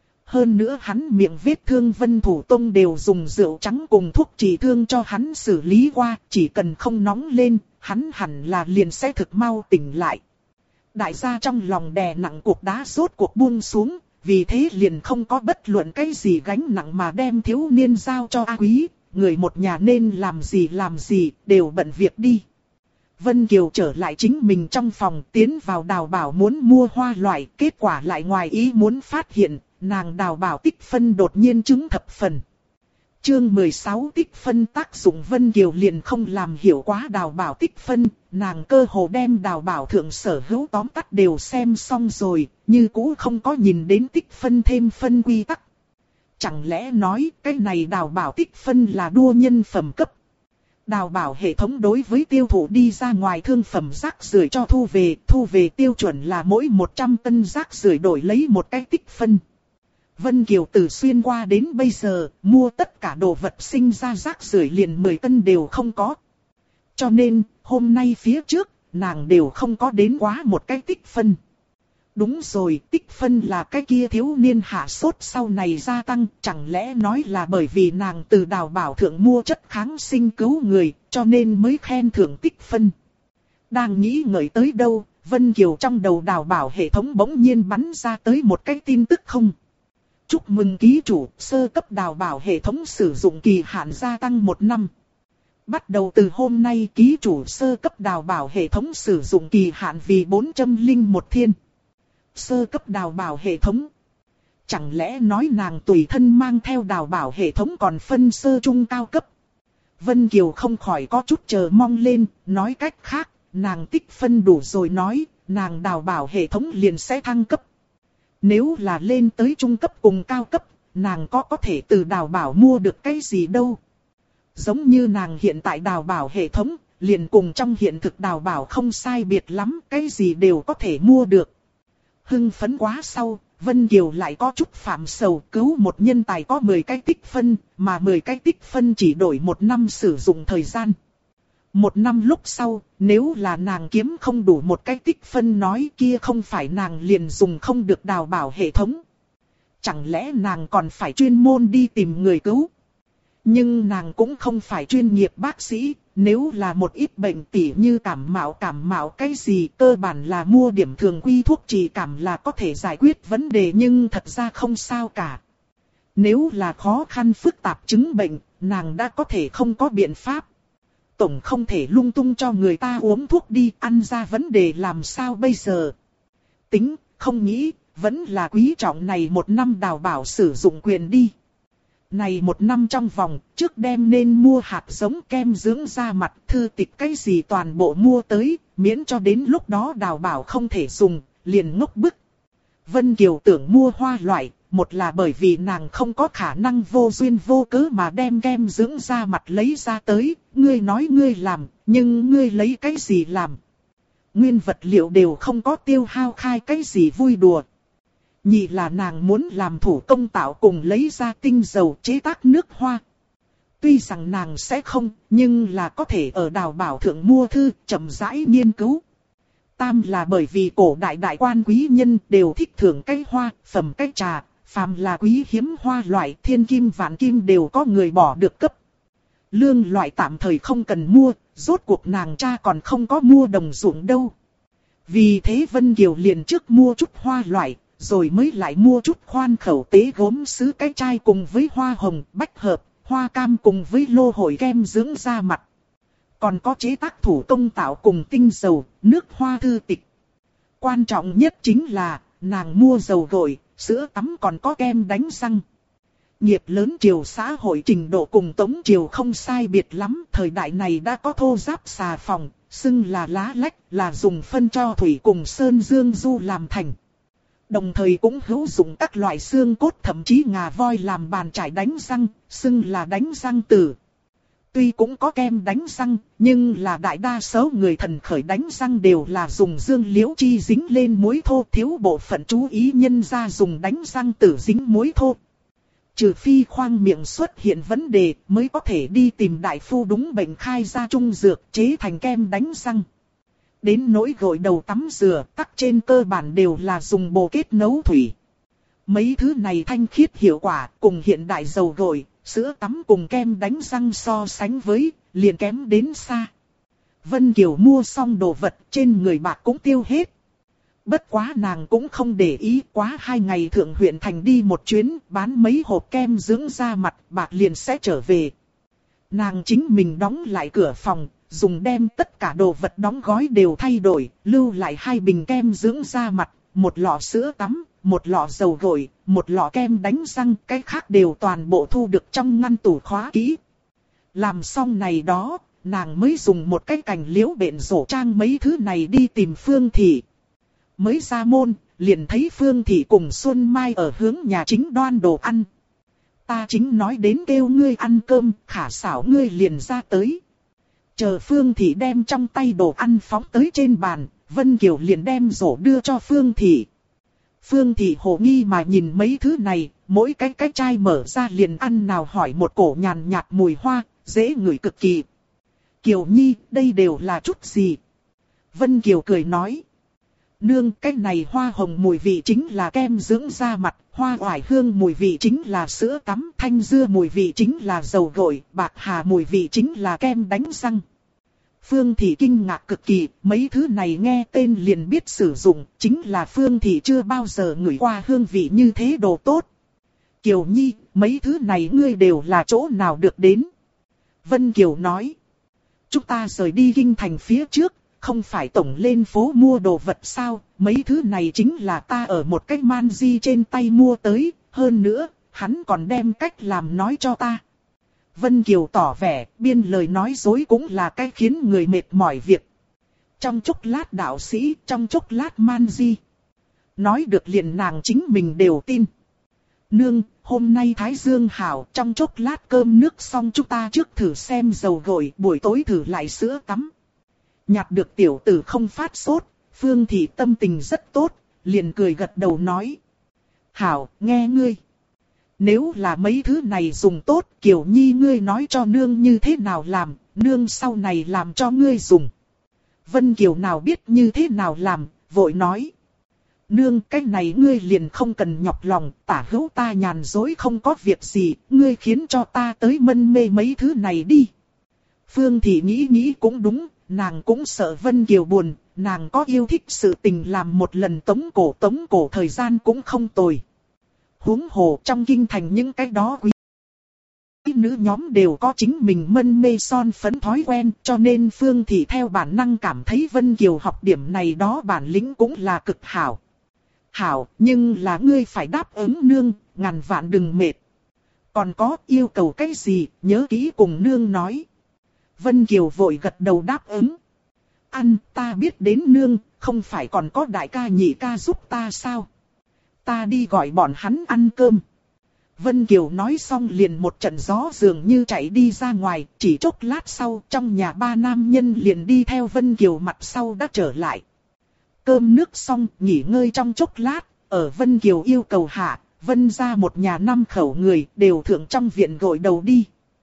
Hơn nữa hắn miệng vết thương Vân Thủ Tông đều dùng rượu trắng cùng thuốc trị thương cho hắn xử lý qua, chỉ cần không nóng lên, hắn hẳn là liền sẽ thực mau tỉnh lại. Đại gia trong lòng đè nặng cục đá rốt cuộc buông xuống, vì thế liền không có bất luận cái gì gánh nặng mà đem thiếu niên giao cho A Quý, người một nhà nên làm gì, đều bận việc đi. Vân Kiều trở lại chính mình trong phòng, tiến vào đào bảo muốn mua hoa loại, kết quả lại ngoài ý muốn phát hiện, nàng đào bảo tích phân đột nhiên chứng thập phần. Chương 16 tích phân tác dụng Vân Kiều liền không làm hiểu quá đào bảo tích phân, nàng cơ hồ đem đào bảo thượng sở hữu tóm tắt đều xem xong rồi, như cũ không có nhìn đến tích phân thêm phân quy tắc. Chẳng lẽ nói cái này đào bảo tích phân là đua nhân phẩm cấp? Đào bảo hệ thống đối với tiêu thụ đi ra ngoài thương phẩm rác rưởi cho thu về tiêu chuẩn là mỗi 100 cân rác rưởi đổi lấy một cái tích phân. Vân Kiều từ xuyên qua đến bây giờ, mua tất cả đồ vật sinh ra rác rưởi liền 10 cân đều không có. Cho nên, hôm nay phía trước, nàng đều không có đến quá một cái tích phân. Đúng rồi, tích phân là cái kia thiếu niên hạ sốt sau này gia tăng, chẳng lẽ nói là bởi vì nàng từ đào bảo thượng mua chất kháng sinh cứu người, cho nên mới khen thưởng tích phân. Đang nghĩ ngợi tới đâu, Vân Kiều trong đầu đào bảo hệ thống bỗng nhiên bắn ra tới một cái tin tức không. Chúc mừng ký chủ, sơ cấp đào bảo hệ thống sử dụng kỳ hạn gia tăng 1 năm. Bắt đầu từ hôm nay ký chủ sơ cấp đào bảo hệ thống sử dụng kỳ hạn vì 401 thiên. Sơ cấp đào bảo hệ thống. Chẳng lẽ nói nàng tùy thân mang theo đào bảo hệ thống còn phân sơ trung cao cấp. Vân Kiều không khỏi có chút chờ mong lên, nói cách khác, nàng tích phân đủ rồi nói, nàng đào bảo hệ thống liền sẽ thăng cấp. Nếu là lên tới trung cấp cùng cao cấp, nàng có thể từ đào bảo mua được cái gì đâu. Giống như nàng hiện tại đào bảo hệ thống, liền cùng trong hiện thực đào bảo không sai biệt lắm, cái gì đều có thể mua được. Hưng phấn quá sau, Vân Kiều lại có chút phạm sầu, cứu một nhân tài có 10 cái tích phân, mà 10 cái tích phân chỉ đổi 1 năm sử dụng thời gian. 1 năm lúc sau, nếu là nàng kiếm không đủ 1 cái tích phân nói kia không phải nàng liền dùng không được đào bảo hệ thống. Chẳng lẽ nàng còn phải chuyên môn đi tìm người cứu? Nhưng nàng cũng không phải chuyên nghiệp bác sĩ, nếu là một ít bệnh tỉ như cảm mạo cái gì cơ bản là mua điểm thường quy thuốc trị cảm là có thể giải quyết vấn đề nhưng thật ra không sao cả. Nếu là khó khăn phức tạp chứng bệnh, nàng đã có thể không có biện pháp. Tổng không thể lung tung cho người ta uống thuốc đi ăn ra vấn đề làm sao bây giờ. Tính, không nghĩ, vẫn là quý trọng này 1 năm đào bảo sử dụng quyền đi. Này 1 năm trong vòng, trước đem nên mua hạt giống kem dưỡng da mặt, thư tịch cái gì toàn bộ mua tới, miễn cho đến lúc đó đào bảo không thể dùng, liền ngốc bức. Vân Kiều tưởng mua hoa loại, một là bởi vì nàng không có khả năng vô duyên vô cớ mà đem kem dưỡng da mặt lấy ra tới, ngươi nói ngươi làm, nhưng ngươi lấy cái gì làm. Nguyên vật liệu đều không có tiêu hao khai cái gì vui đùa. Nhị là nàng muốn làm thủ công tạo cùng lấy ra tinh dầu chế tác nước hoa. Tuy rằng nàng sẽ không, nhưng là có thể ở đào bảo thượng mua thư, chậm rãi nghiên cứu. Tam là bởi vì cổ đại đại quan quý nhân đều thích thưởng cái hoa, phẩm cái trà, phàm là quý hiếm hoa loại thiên kim vạn kim đều có người bỏ được cấp. Lương loại tạm thời không cần mua, rốt cuộc nàng cha còn không có mua đồng ruộng đâu. Vì thế Vân Kiều liền trước mua chút hoa loại, rồi mới lại mua chút khoan khẩu tế gốm sứ cái chai cùng với hoa hồng, bách hợp, hoa cam cùng với lô hội kem dưỡng da mặt. Còn có chế tác thủ công tạo cùng tinh dầu, nước hoa thư tịch. Quan trọng nhất chính là, nàng mua dầu gội, sữa tắm còn có kem đánh răng. Nghiệp lớn triều xã hội trình độ cùng Tống triều không sai biệt lắm, thời đại này đã có thô giáp xà phòng, xưng là lá lách, là dùng phân cho thủy cùng sơn dương du làm thành. Đồng thời cũng hữu dụng các loại xương cốt thậm chí ngà voi làm bàn chải đánh răng, xưng là đánh răng tử. Tuy cũng có kem đánh răng, nhưng là đại đa số người thần khởi đánh răng đều là dùng dương liễu chi dính lên muối thô, thiếu bộ phận chú ý nhân ra dùng đánh răng tử dính muối thô. Trừ phi khoang miệng xuất hiện vấn đề mới có thể đi tìm đại phu đúng bệnh khai ra trung dược chế thành kem đánh răng. Đến nỗi gội đầu tắm rửa, tắc trên cơ bản đều là dùng bồ kết nấu thủy. Mấy thứ này thanh khiết hiệu quả cùng hiện đại dầu gội, sữa tắm cùng kem đánh răng so sánh với, liền kém đến xa. Vân Kiều mua xong đồ vật trên người bạc cũng tiêu hết. Bất quá nàng cũng không để ý quá 2 ngày thượng huyện thành đi một chuyến bán mấy hộp kem dưỡng da mặt bạc liền sẽ trở về. Nàng chính mình đóng lại cửa phòng, dùng đem tất cả đồ vật đóng gói đều thay đổi, lưu lại 2 bình kem dưỡng da mặt, 1 lọ sữa tắm, 1 lọ dầu gội, 1 lọ kem đánh răng, cái khác đều toàn bộ thu được trong ngăn tủ khóa kỹ. Làm xong này đó, nàng mới dùng một cái cành liễu bện rổ trang mấy thứ này đi tìm Phương Thị. Mới ra môn, liền thấy Phương Thị cùng Xuân Mai ở hướng nhà chính đoan đồ ăn. Ta chính nói đến kêu ngươi ăn cơm, khả xảo ngươi liền ra tới. Chờ Phương Thị đem trong tay đồ ăn phóng tới trên bàn, Vân Kiều liền đem rổ đưa cho Phương Thị. Phương Thị hồ nghi mà nhìn mấy thứ này, mỗi cái chai mở ra liền ăn nào hỏi một cổ nhàn nhạt mùi hoa, dễ ngửi cực kỳ. Kiều Nhi, đây đều là chút gì? Vân Kiều cười nói. Nương, cái này hoa hồng mùi vị chính là kem dưỡng da mặt, hoa oải hương mùi vị chính là sữa tắm, thanh dưa mùi vị chính là dầu gội, bạc hà mùi vị chính là kem đánh răng. Phương Thị kinh ngạc cực kỳ, mấy thứ này nghe tên liền biết sử dụng, chính là Phương Thị chưa bao giờ ngửi qua hương vị như thế đồ tốt. Kiều Nhi, mấy thứ này ngươi đều là chỗ nào được đến? Vân Kiều nói. Chúng ta rời đi kinh thành phía trước, không phải tổng lên phố mua đồ vật sao, mấy thứ này chính là ta ở một cái man di trên tay mua tới, hơn nữa, hắn còn đem cách làm nói cho ta. Vân Kiều tỏ vẻ, biên lời nói dối cũng là cái khiến người mệt mỏi việc. Trong chốc lát đạo sĩ, trong chốc lát man di. Nói được liền nàng chính mình đều tin. Nương, hôm nay Thái Dương hảo, trong chốc lát cơm nước xong chúng ta trước thử xem dầu gội, buổi tối thử lại sữa tắm. Nhặt được tiểu tử không phát sốt, Phương Thị tâm tình rất tốt, liền cười gật đầu nói. Hảo, nghe ngươi. Nếu là mấy thứ này dùng tốt, Kiều Nhi ngươi nói cho nương như thế nào làm, nương sau này làm cho ngươi dùng. Vân Kiều nào biết như thế nào làm, vội nói. Nương, cái này ngươi liền không cần nhọc lòng, tả hữu ta nhàn dối không có việc gì, ngươi khiến cho ta tới mân mê mấy thứ này đi. Phương Thị nghĩ cũng đúng, nàng cũng sợ Vân Kiều buồn, nàng có yêu thích sự tình làm một lần tống cổ thời gian cũng không tồi. Huống hồ trong kinh thành những cái đó quý nữ nhóm đều có chính mình mân mê son phấn thói quen, cho nên Phương Thị theo bản năng cảm thấy Vân Kiều học điểm này đó bản lĩnh cũng là cực hảo. Hảo, nhưng là ngươi phải đáp ứng nương, ngàn vạn đừng mệt. Còn có yêu cầu cái gì, nhớ kỹ cùng nương nói. Vân Kiều vội gật đầu đáp ứng. Ăn, ta biết đến nương, không phải còn có đại ca nhị ca giúp ta sao? Ta đi gọi bọn hắn ăn cơm. Vân Kiều nói xong liền một trận gió dường như chạy đi ra ngoài, chỉ chốc lát sau trong nhà ba nam nhân liền đi theo Vân Kiều mặt sau đã trở lại. Cơm nước xong, nghỉ ngơi trong chốc lát, ở Vân Kiều yêu cầu hạ, Vân ra một nhà 5 khẩu người đều thượng trong viện gội đầu đi.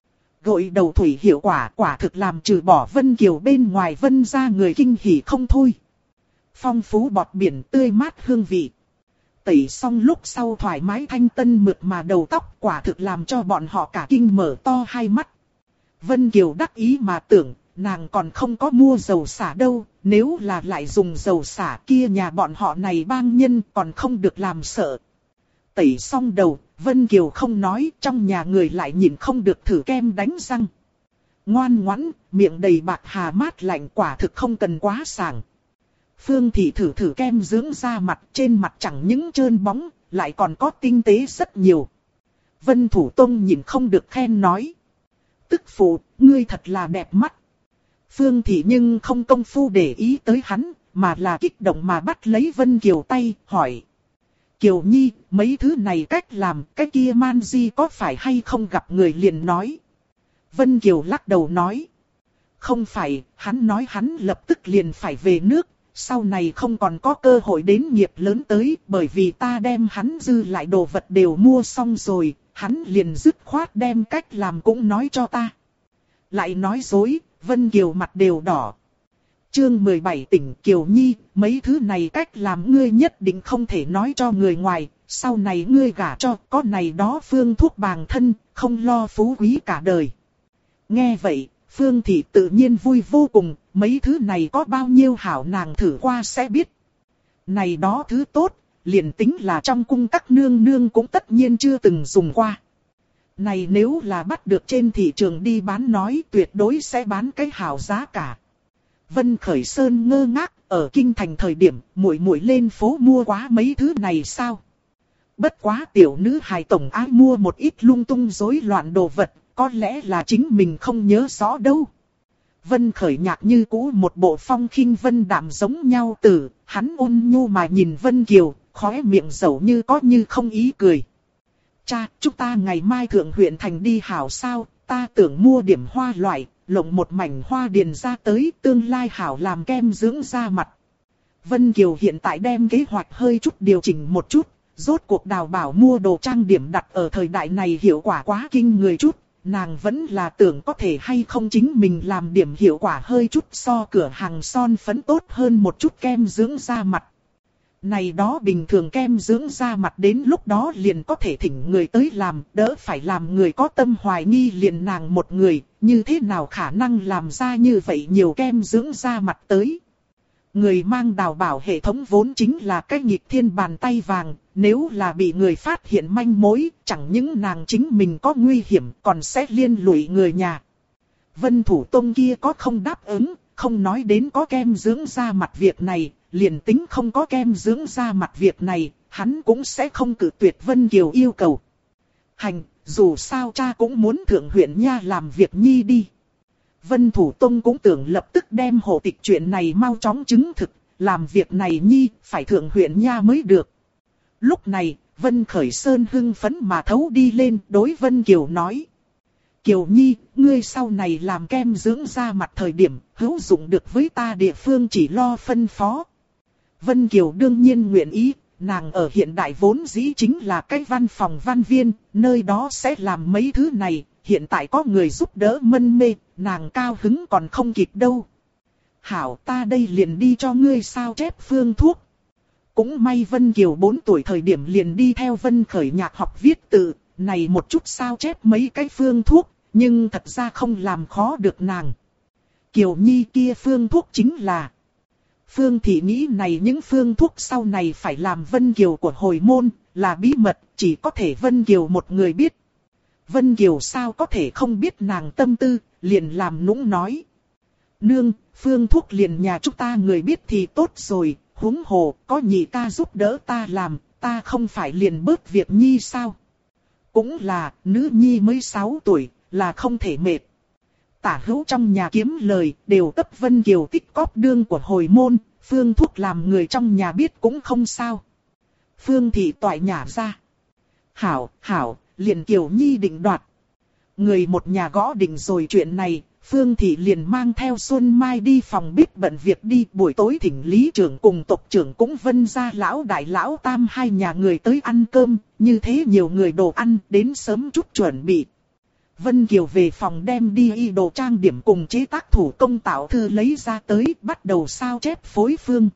Gội đầu thủy hiệu quả thực làm trừ bỏ Vân Kiều bên ngoài Vân ra người kinh hỉ không thôi. Phong phú bọt biển tươi mát hương vị. Tẩy xong lúc sau thoải mái thanh tân mượt mà đầu tóc quả thực làm cho bọn họ cả kinh mở to hai mắt. Vân Kiều đắc ý mà tưởng, nàng còn không có mua dầu xả đâu, nếu là lại dùng dầu xả kia nhà bọn họ này bang nhân còn không được làm sợ. Tẩy xong đầu, Vân Kiều không nói, trong nhà người lại nhìn không được thử kem đánh răng. Ngoan ngoãn, miệng đầy bạc hà mát lạnh quả thực không cần quá sảng. Phương Thị thử kem dưỡng da mặt, trên mặt chẳng những trơn bóng, lại còn có tinh tế rất nhiều. Vân Thủ Tông nhìn không được khen nói. Tức phụ, ngươi thật là đẹp mắt. Phương Thị nhưng không công phu để ý tới hắn, mà là kích động mà bắt lấy Vân Kiều tay, hỏi. Kiều Nhi, mấy thứ này cách làm, cái kia man di có phải hay không gặp người liền nói. Vân Kiều lắc đầu nói. Không phải, hắn nói hắn lập tức liền phải về nước, sau này không còn có cơ hội đến nghiệp lớn tới, bởi vì ta đem hắn dư lại đồ vật đều mua xong rồi, hắn liền dứt khoát đem cách làm cũng nói cho ta. Lại nói dối, Vân Kiều mặt đều đỏ. Chương 17 tỉnh Kiều Nhi, mấy thứ này cách làm ngươi nhất định không thể nói cho người ngoài, sau này ngươi gả cho có này đó phương thuốc bàng thân, không lo phú quý cả đời. Nghe vậy, Phương Thị tự nhiên vui vô cùng, mấy thứ này có bao nhiêu hảo nàng thử qua sẽ biết. Này đó thứ tốt, liền tính là trong cung các nương nương cũng tất nhiên chưa từng dùng qua. Này nếu là bắt được trên thị trường đi bán nói tuyệt đối sẽ bán cái hảo giá cả. Vân Khởi Sơn ngơ ngác, ở kinh thành thời điểm muội muội lên phố mua quá mấy thứ này sao? Bất quá tiểu nữ hài tổng ái mua một ít lung tung rối loạn đồ vật, có lẽ là chính mình không nhớ rõ đâu. Vân Khởi nhạc như cũ một bộ phong khinh vân đạm giống nhau tử, hắn ôn nhu mà nhìn Vân Kiều, khóe miệng dẫu như có như không ý cười. Cha, chúng ta ngày mai thượng huyện thành đi hảo sao, ta tưởng mua điểm hoa loại, lộng một mảnh hoa điền ra tới tương lai hảo làm kem dưỡng da mặt. Vân Kiều hiện tại đem kế hoạch hơi chút điều chỉnh một chút, rốt cuộc Đào Bảo mua đồ trang điểm đặt ở thời đại này hiệu quả quá kinh người chút, nàng vẫn là tưởng có thể hay không chính mình làm điểm hiệu quả hơi chút so cửa hàng son phấn tốt hơn một chút kem dưỡng da mặt. Này đó bình thường kem dưỡng da mặt đến lúc đó liền có thể thỉnh người tới làm, đỡ phải làm người có tâm hoài nghi liền nàng một người, như thế nào khả năng làm ra như vậy nhiều kem dưỡng da mặt tới. Người mang Đào Bảo hệ thống vốn chính là cái nghịch thiên bàn tay vàng, nếu là bị người phát hiện manh mối, chẳng những nàng chính mình có nguy hiểm còn sẽ liên lụy người nhà. Vân Thủ Tông kia có không đáp ứng, không nói đến có kem dưỡng da mặt việc này, liền tính không có kem dưỡng da mặt việc này, hắn cũng sẽ không cự tuyệt Vân Kiều yêu cầu. Hành, dù sao cha cũng muốn thượng huyện nha làm việc nhi đi. Vân Thủ Tông cũng tưởng lập tức đem hộ tịch chuyện này mau chóng chứng thực, làm việc này nhi phải thượng huyện nha mới được. Lúc này, Vân Khởi Sơn hưng phấn mà thấu đi lên đối Vân Kiều nói. Kiều Nhi, ngươi sau này làm kem dưỡng da mặt thời điểm, hữu dụng được với ta địa phương chỉ lo phân phó. Vân Kiều đương nhiên nguyện ý, nàng ở hiện đại vốn dĩ chính là cái văn phòng văn viên, nơi đó sẽ làm mấy thứ này, hiện tại có người giúp đỡ mân mê, nàng cao hứng còn không kịp đâu. Hảo, ta đây liền đi cho ngươi sao chép phương thuốc. Cũng may Vân Kiều 4 tuổi thời điểm liền đi theo Vân Khởi Nhạc học viết tự, này một chút sao chép mấy cái phương thuốc, nhưng thật ra không làm khó được nàng. Kiều Nhi kia phương thuốc chính là... Phương Thị nghĩ này những phương thuốc sau này phải làm Vân Kiều của hồi môn, là bí mật, chỉ có thể Vân Kiều một người biết. Vân Kiều sao có thể không biết nàng tâm tư, liền làm nũng nói. Nương, phương thuốc liền nhà chúng ta người biết thì tốt rồi, huống hồ, có nhị ca giúp đỡ ta làm, ta không phải liền bớt việc Nhi sao? Cũng là, nữ Nhi mới 6 tuổi, là không thể mệt. Tả hữu trong nhà kiếm lời, đều cấp Vân Kiều tích cóp đương của hồi môn, phương thuốc làm người trong nhà biết cũng không sao. Phương Thị toại nhả ra. Hảo, liền Kiều Nhi định đoạt. Người một nhà gõ định rồi chuyện này, Phương Thị liền mang theo Xuân Mai đi phòng bếp bận việc đi. Buổi tối thỉnh lý trưởng cùng tộc trưởng cũng Vân gia lão đại lão tam hai nhà người tới ăn cơm, như thế nhiều người đồ ăn đến sớm chút chuẩn bị. Vân Kiều về phòng đem đi y đồ trang điểm cùng chế tác thủ công tạo thư lấy ra tới, bắt đầu sao chép phối phương.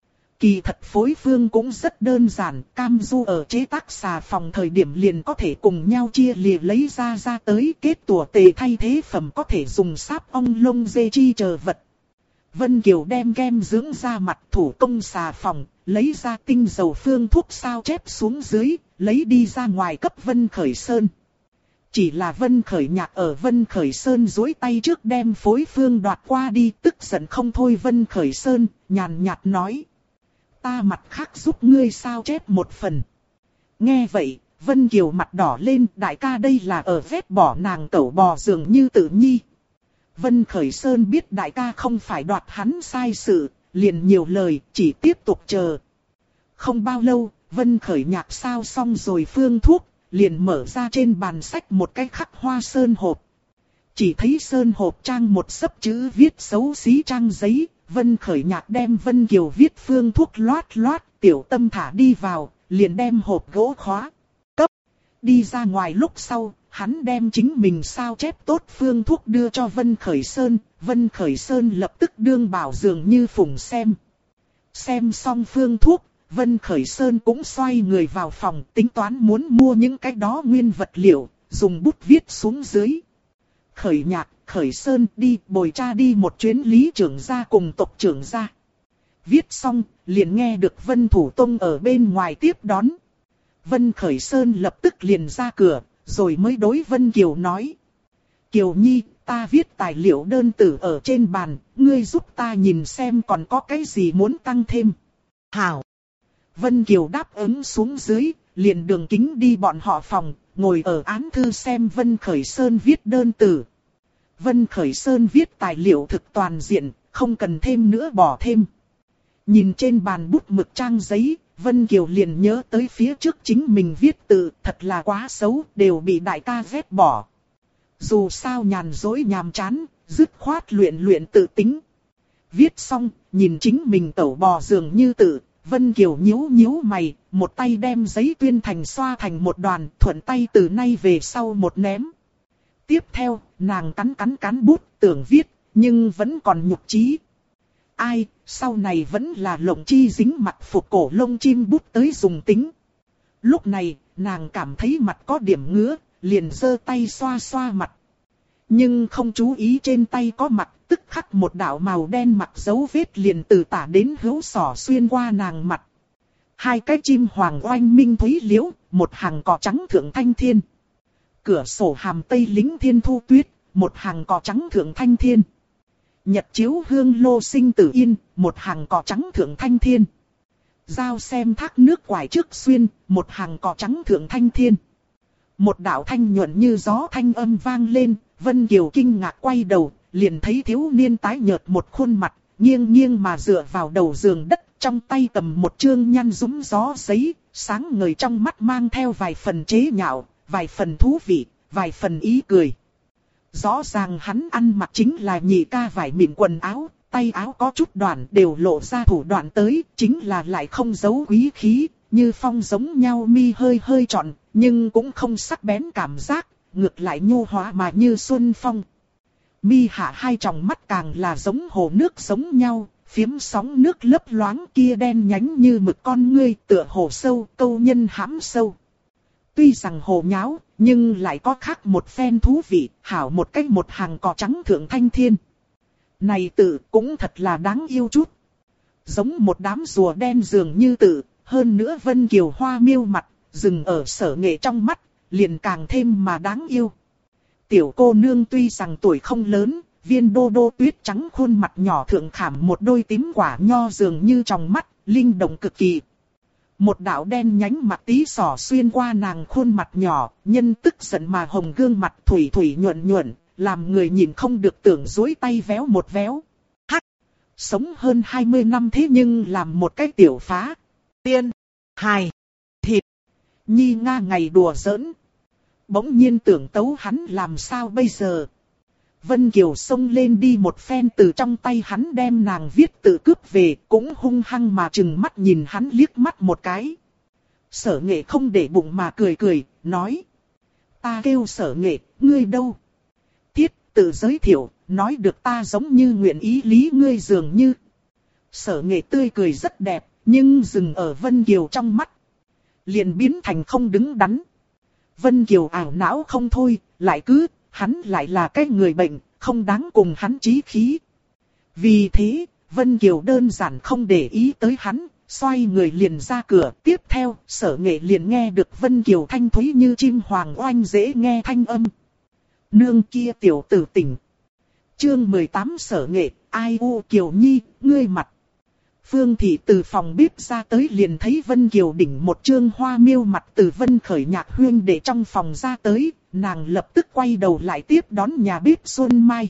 Kỳ thật phối phương cũng rất đơn giản, Cam Du ở chế tác xà phòng thời điểm liền có thể cùng nhau chia lìa lấy ra tới, kết tủa tề thay thế phẩm có thể dùng sáp ong lông dê chi chờ vật. Vân Kiều đem kem dưỡng da mặt thủ công xà phòng, lấy ra tinh dầu phương thuốc sao chép xuống dưới, lấy đi ra ngoài cấp Vân Khởi Sơn. Chỉ là Vân Khởi Nhạc ở Vân Khởi Sơn duỗi tay trước đem phối phương đoạt qua đi, tức giận không thôi. Vân Khởi Sơn nhàn nhạt nói. Ta mặt khác giúp ngươi sao chép một phần. Nghe vậy, Vân Kiều mặt đỏ lên, đại ca đây là ở vét bỏ nàng tẩu bò dường như tự nhi. Vân Khởi Sơn biết đại ca không phải đoạt hắn sai sự, liền nhiều lời, chỉ tiếp tục chờ. Không bao lâu, Vân Khởi Nhạc sao xong rồi phương thuốc, liền mở ra trên bàn sách một cái khắc hoa sơn hộp. Chỉ thấy sơn hộp trang một xấp chữ viết xấu xí trang giấy, Vân Khởi Nhạc đem Vân Kiều viết phương thuốc loát, tiểu tâm thả đi vào, liền đem hộp gỗ khóa. Cấp. Đi ra ngoài lúc sau, hắn đem chính mình sao chép tốt phương thuốc đưa cho Vân Khởi Sơn, Vân Khởi Sơn lập tức đương bảo dường như phụng xem. Xem xong phương thuốc, Vân Khởi Sơn cũng xoay người vào phòng tính toán muốn mua những cái đó nguyên vật liệu, dùng bút viết xuống dưới. Khởi Nhạc, Khởi Sơn đi bồi cha đi một chuyến lý trưởng gia cùng tộc trưởng gia. Viết xong, liền nghe được Vân Thủ Tông ở bên ngoài tiếp đón. Vân Khởi Sơn lập tức liền ra cửa, rồi mới đối Vân Kiều nói. Kiều Nhi, ta viết tài liệu đơn tử ở trên bàn, ngươi giúp ta nhìn xem còn có cái gì muốn tăng thêm. Hảo. Vân Kiều đáp ứng xuống dưới, liền đường kính đi bọn họ phòng, ngồi ở án thư xem Vân Khởi Sơn viết đơn tử. Vân Khởi Sơn viết tài liệu thực toàn diện, không cần thêm nữa bỏ thêm. Nhìn trên bàn bút mực trang giấy, Vân Kiều liền nhớ tới phía trước chính mình viết tự, thật là quá xấu, đều bị đại ca ghét bỏ. Dù sao nhàn dối nhàm chán, dứt khoát luyện tự tính. Viết xong, nhìn chính mình tẩu bò dường như tự, Vân Kiều nhíu mày, một tay đem giấy tuyên thành xoa thành một đoàn, thuận tay từ nay về sau một ném. Tiếp theo, nàng cắn bút, tưởng viết, nhưng vẫn còn nhục chí. Ai, sau này vẫn là lộng chi dính mặt phục cổ lông chim bút tới dùng tính. Lúc này, nàng cảm thấy mặt có điểm ngứa, liền giơ tay xoa mặt. Nhưng không chú ý trên tay có mặt, tức khắc một đạo màu đen mặt dấu vết liền từ tả đến hữu xỏ xuyên qua nàng mặt. Hai cái chim hoàng oanh minh thúy liễu, một hàng cỏ trắng thượng thanh thiên. Cửa sổ hàm tây lính thiên thu tuyết, một hàng cỏ trắng thượng thanh thiên. Nhật chiếu hương lô sinh tử yên, một hàng cỏ trắng thượng thanh thiên. Giao xem thác nước quải trước xuyên, một hàng cỏ trắng thượng thanh thiên. Một đạo thanh nhuận như gió thanh âm vang lên, Vân Kiều kinh ngạc quay đầu, liền thấy thiếu niên tái nhợt một khuôn mặt, nghiêng mà dựa vào đầu giường đất, trong tay cầm một chương nhăn rúng gió giấy, sáng ngời trong mắt mang theo vài phần chế nhạo, vài phần thú vị, vài phần ý cười. Rõ ràng hắn ăn mặc chính là nhị ca vải mịn quần áo, tay áo có chút đoạn đều lộ ra thủ đoạn tới, chính là lại không giấu quý khí, như phong giống nhau mi hơi trọn, nhưng cũng không sắc bén cảm giác, ngược lại nhu hóa mà như xuân phong. Mi hạ hai tròng mắt càng là giống hồ nước giống nhau, phiếm sóng nước lấp loáng kia đen nhánh như mực con ngươi tựa hồ sâu câu nhân hãm sâu. Tuy rằng hồ nháo, nhưng lại có khác một phen thú vị, hảo một cách một hàng cỏ trắng thượng thanh thiên. Này tự cũng thật là đáng yêu chút. Giống một đám rùa đen dường như tự, hơn nữa Vân Kiều hoa miêu mặt, dừng ở Sở Nghệ trong mắt, liền càng thêm mà đáng yêu. Tiểu cô nương tuy rằng tuổi không lớn, viên đô đô tuyết trắng khuôn mặt nhỏ thượng khảm một đôi tím quả nho dường như trong mắt, linh động cực kỳ. Một đạo đen nhánh mặt tí sỏ xuyên qua nàng khuôn mặt nhỏ, nhân tức giận mà hồng gương mặt thủy thủy nhuận nhuận, làm người nhìn không được tưởng duỗi tay véo một véo. Hắc! Sống hơn 20 năm thế nhưng làm một cái tiểu phá. Tiên! Hài! Thịt! Nhi nga ngày đùa giỡn. Bỗng nhiên tưởng tấu hắn làm sao bây giờ. Vân Kiều xông lên đi một phen từ trong tay hắn đem nàng viết tự cướp về, cũng hung hăng mà trừng mắt nhìn hắn liếc mắt một cái. Sở Nghệ không để bụng mà cười cười, nói. Ta kêu Sở Nghệ, ngươi đâu? Thiết tự giới thiệu, nói được ta giống như nguyện ý lý ngươi dường như. Sở Nghệ tươi cười rất đẹp, nhưng dừng ở Vân Kiều trong mắt. Liền biến thành không đứng đắn. Vân Kiều ảo não không thôi, lại cứ, hắn lại là cái người bệnh, không đáng cùng hắn chí khí. Vì thế, Vân Kiều đơn giản không để ý tới hắn, xoay người liền ra cửa. Tiếp theo, Sở Nghệ liền nghe được Vân Kiều thanh thúy như chim hoàng oanh dễ nghe thanh âm. Nương kia tiểu tử tỉnh. Chương 18 Sở Nghệ, ai u Kiều Nhi, ngươi mặt. Phương Thị từ phòng bếp ra tới liền thấy Vân Kiều đỉnh một trương hoa miêu mặt từ Vân Khởi Nhạc huyên để trong phòng ra tới, nàng lập tức quay đầu lại tiếp đón nhà bếp Xuân Mai.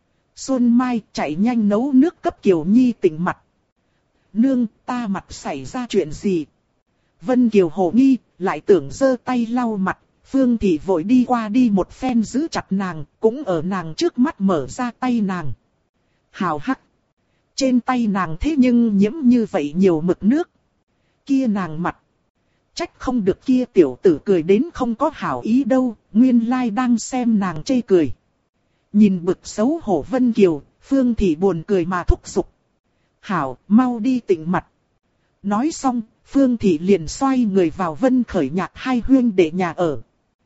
Xuân Mai chạy nhanh nấu nước cấp Kiều Nhi tỉnh mặt. Nương, ta mặt xảy ra chuyện gì? Vân Kiều hồ nghi, lại tưởng giơ tay lau mặt, Phương Thị vội đi qua đi một phen giữ chặt nàng, cũng ở nàng trước mắt mở ra tay nàng. Hào hắc! Trên tay nàng thế nhưng nhiễm như vậy nhiều mực nước. Kia nàng mặt. Trách không được kia tiểu tử cười đến không có hảo ý đâu, nguyên lai đang xem nàng chê cười. Nhìn bực xấu hổ Vân Kiều, Phương Thị buồn cười mà thúc giục. Hảo, mau đi tịnh mặt. Nói xong, Phương Thị liền xoay người vào Vân Khởi Nhạc hai huyên để nhà ở.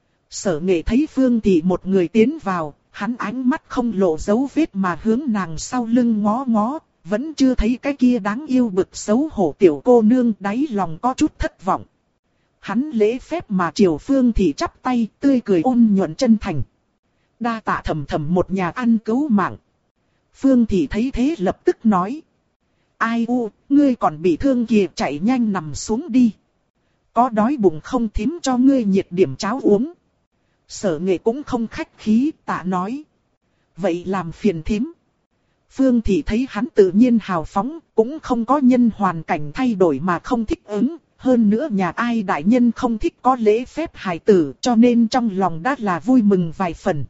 Sở Nghệ thấy Phương Thị một người tiến vào, hắn ánh mắt không lộ dấu vết mà hướng nàng sau lưng ngó ngó. Vẫn chưa thấy cái kia đáng yêu bực xấu hổ tiểu cô nương, đáy lòng có chút thất vọng. Hắn lễ phép mà chiều Phương Thị chắp tay, tươi cười ôn nhuận chân thành. Đa tạ thầm thầm một nhà ăn cứu mạng. Phương Thị thấy thế lập tức nói. Ai u, ngươi còn bị thương kìa, chạy nhanh nằm xuống đi. Có đói bụng không thím cho ngươi nhiệt điểm cháo uống. Sở Nghệ cũng không khách khí, tạ nói. Vậy làm phiền thím. Phương Thị thấy hắn tự nhiên hào phóng, cũng không có nhân hoàn cảnh thay đổi mà không thích ứng. Hơn nữa nhà ai đại nhân không thích có lễ phép hài tử, cho nên trong lòng đã là vui mừng vài phần.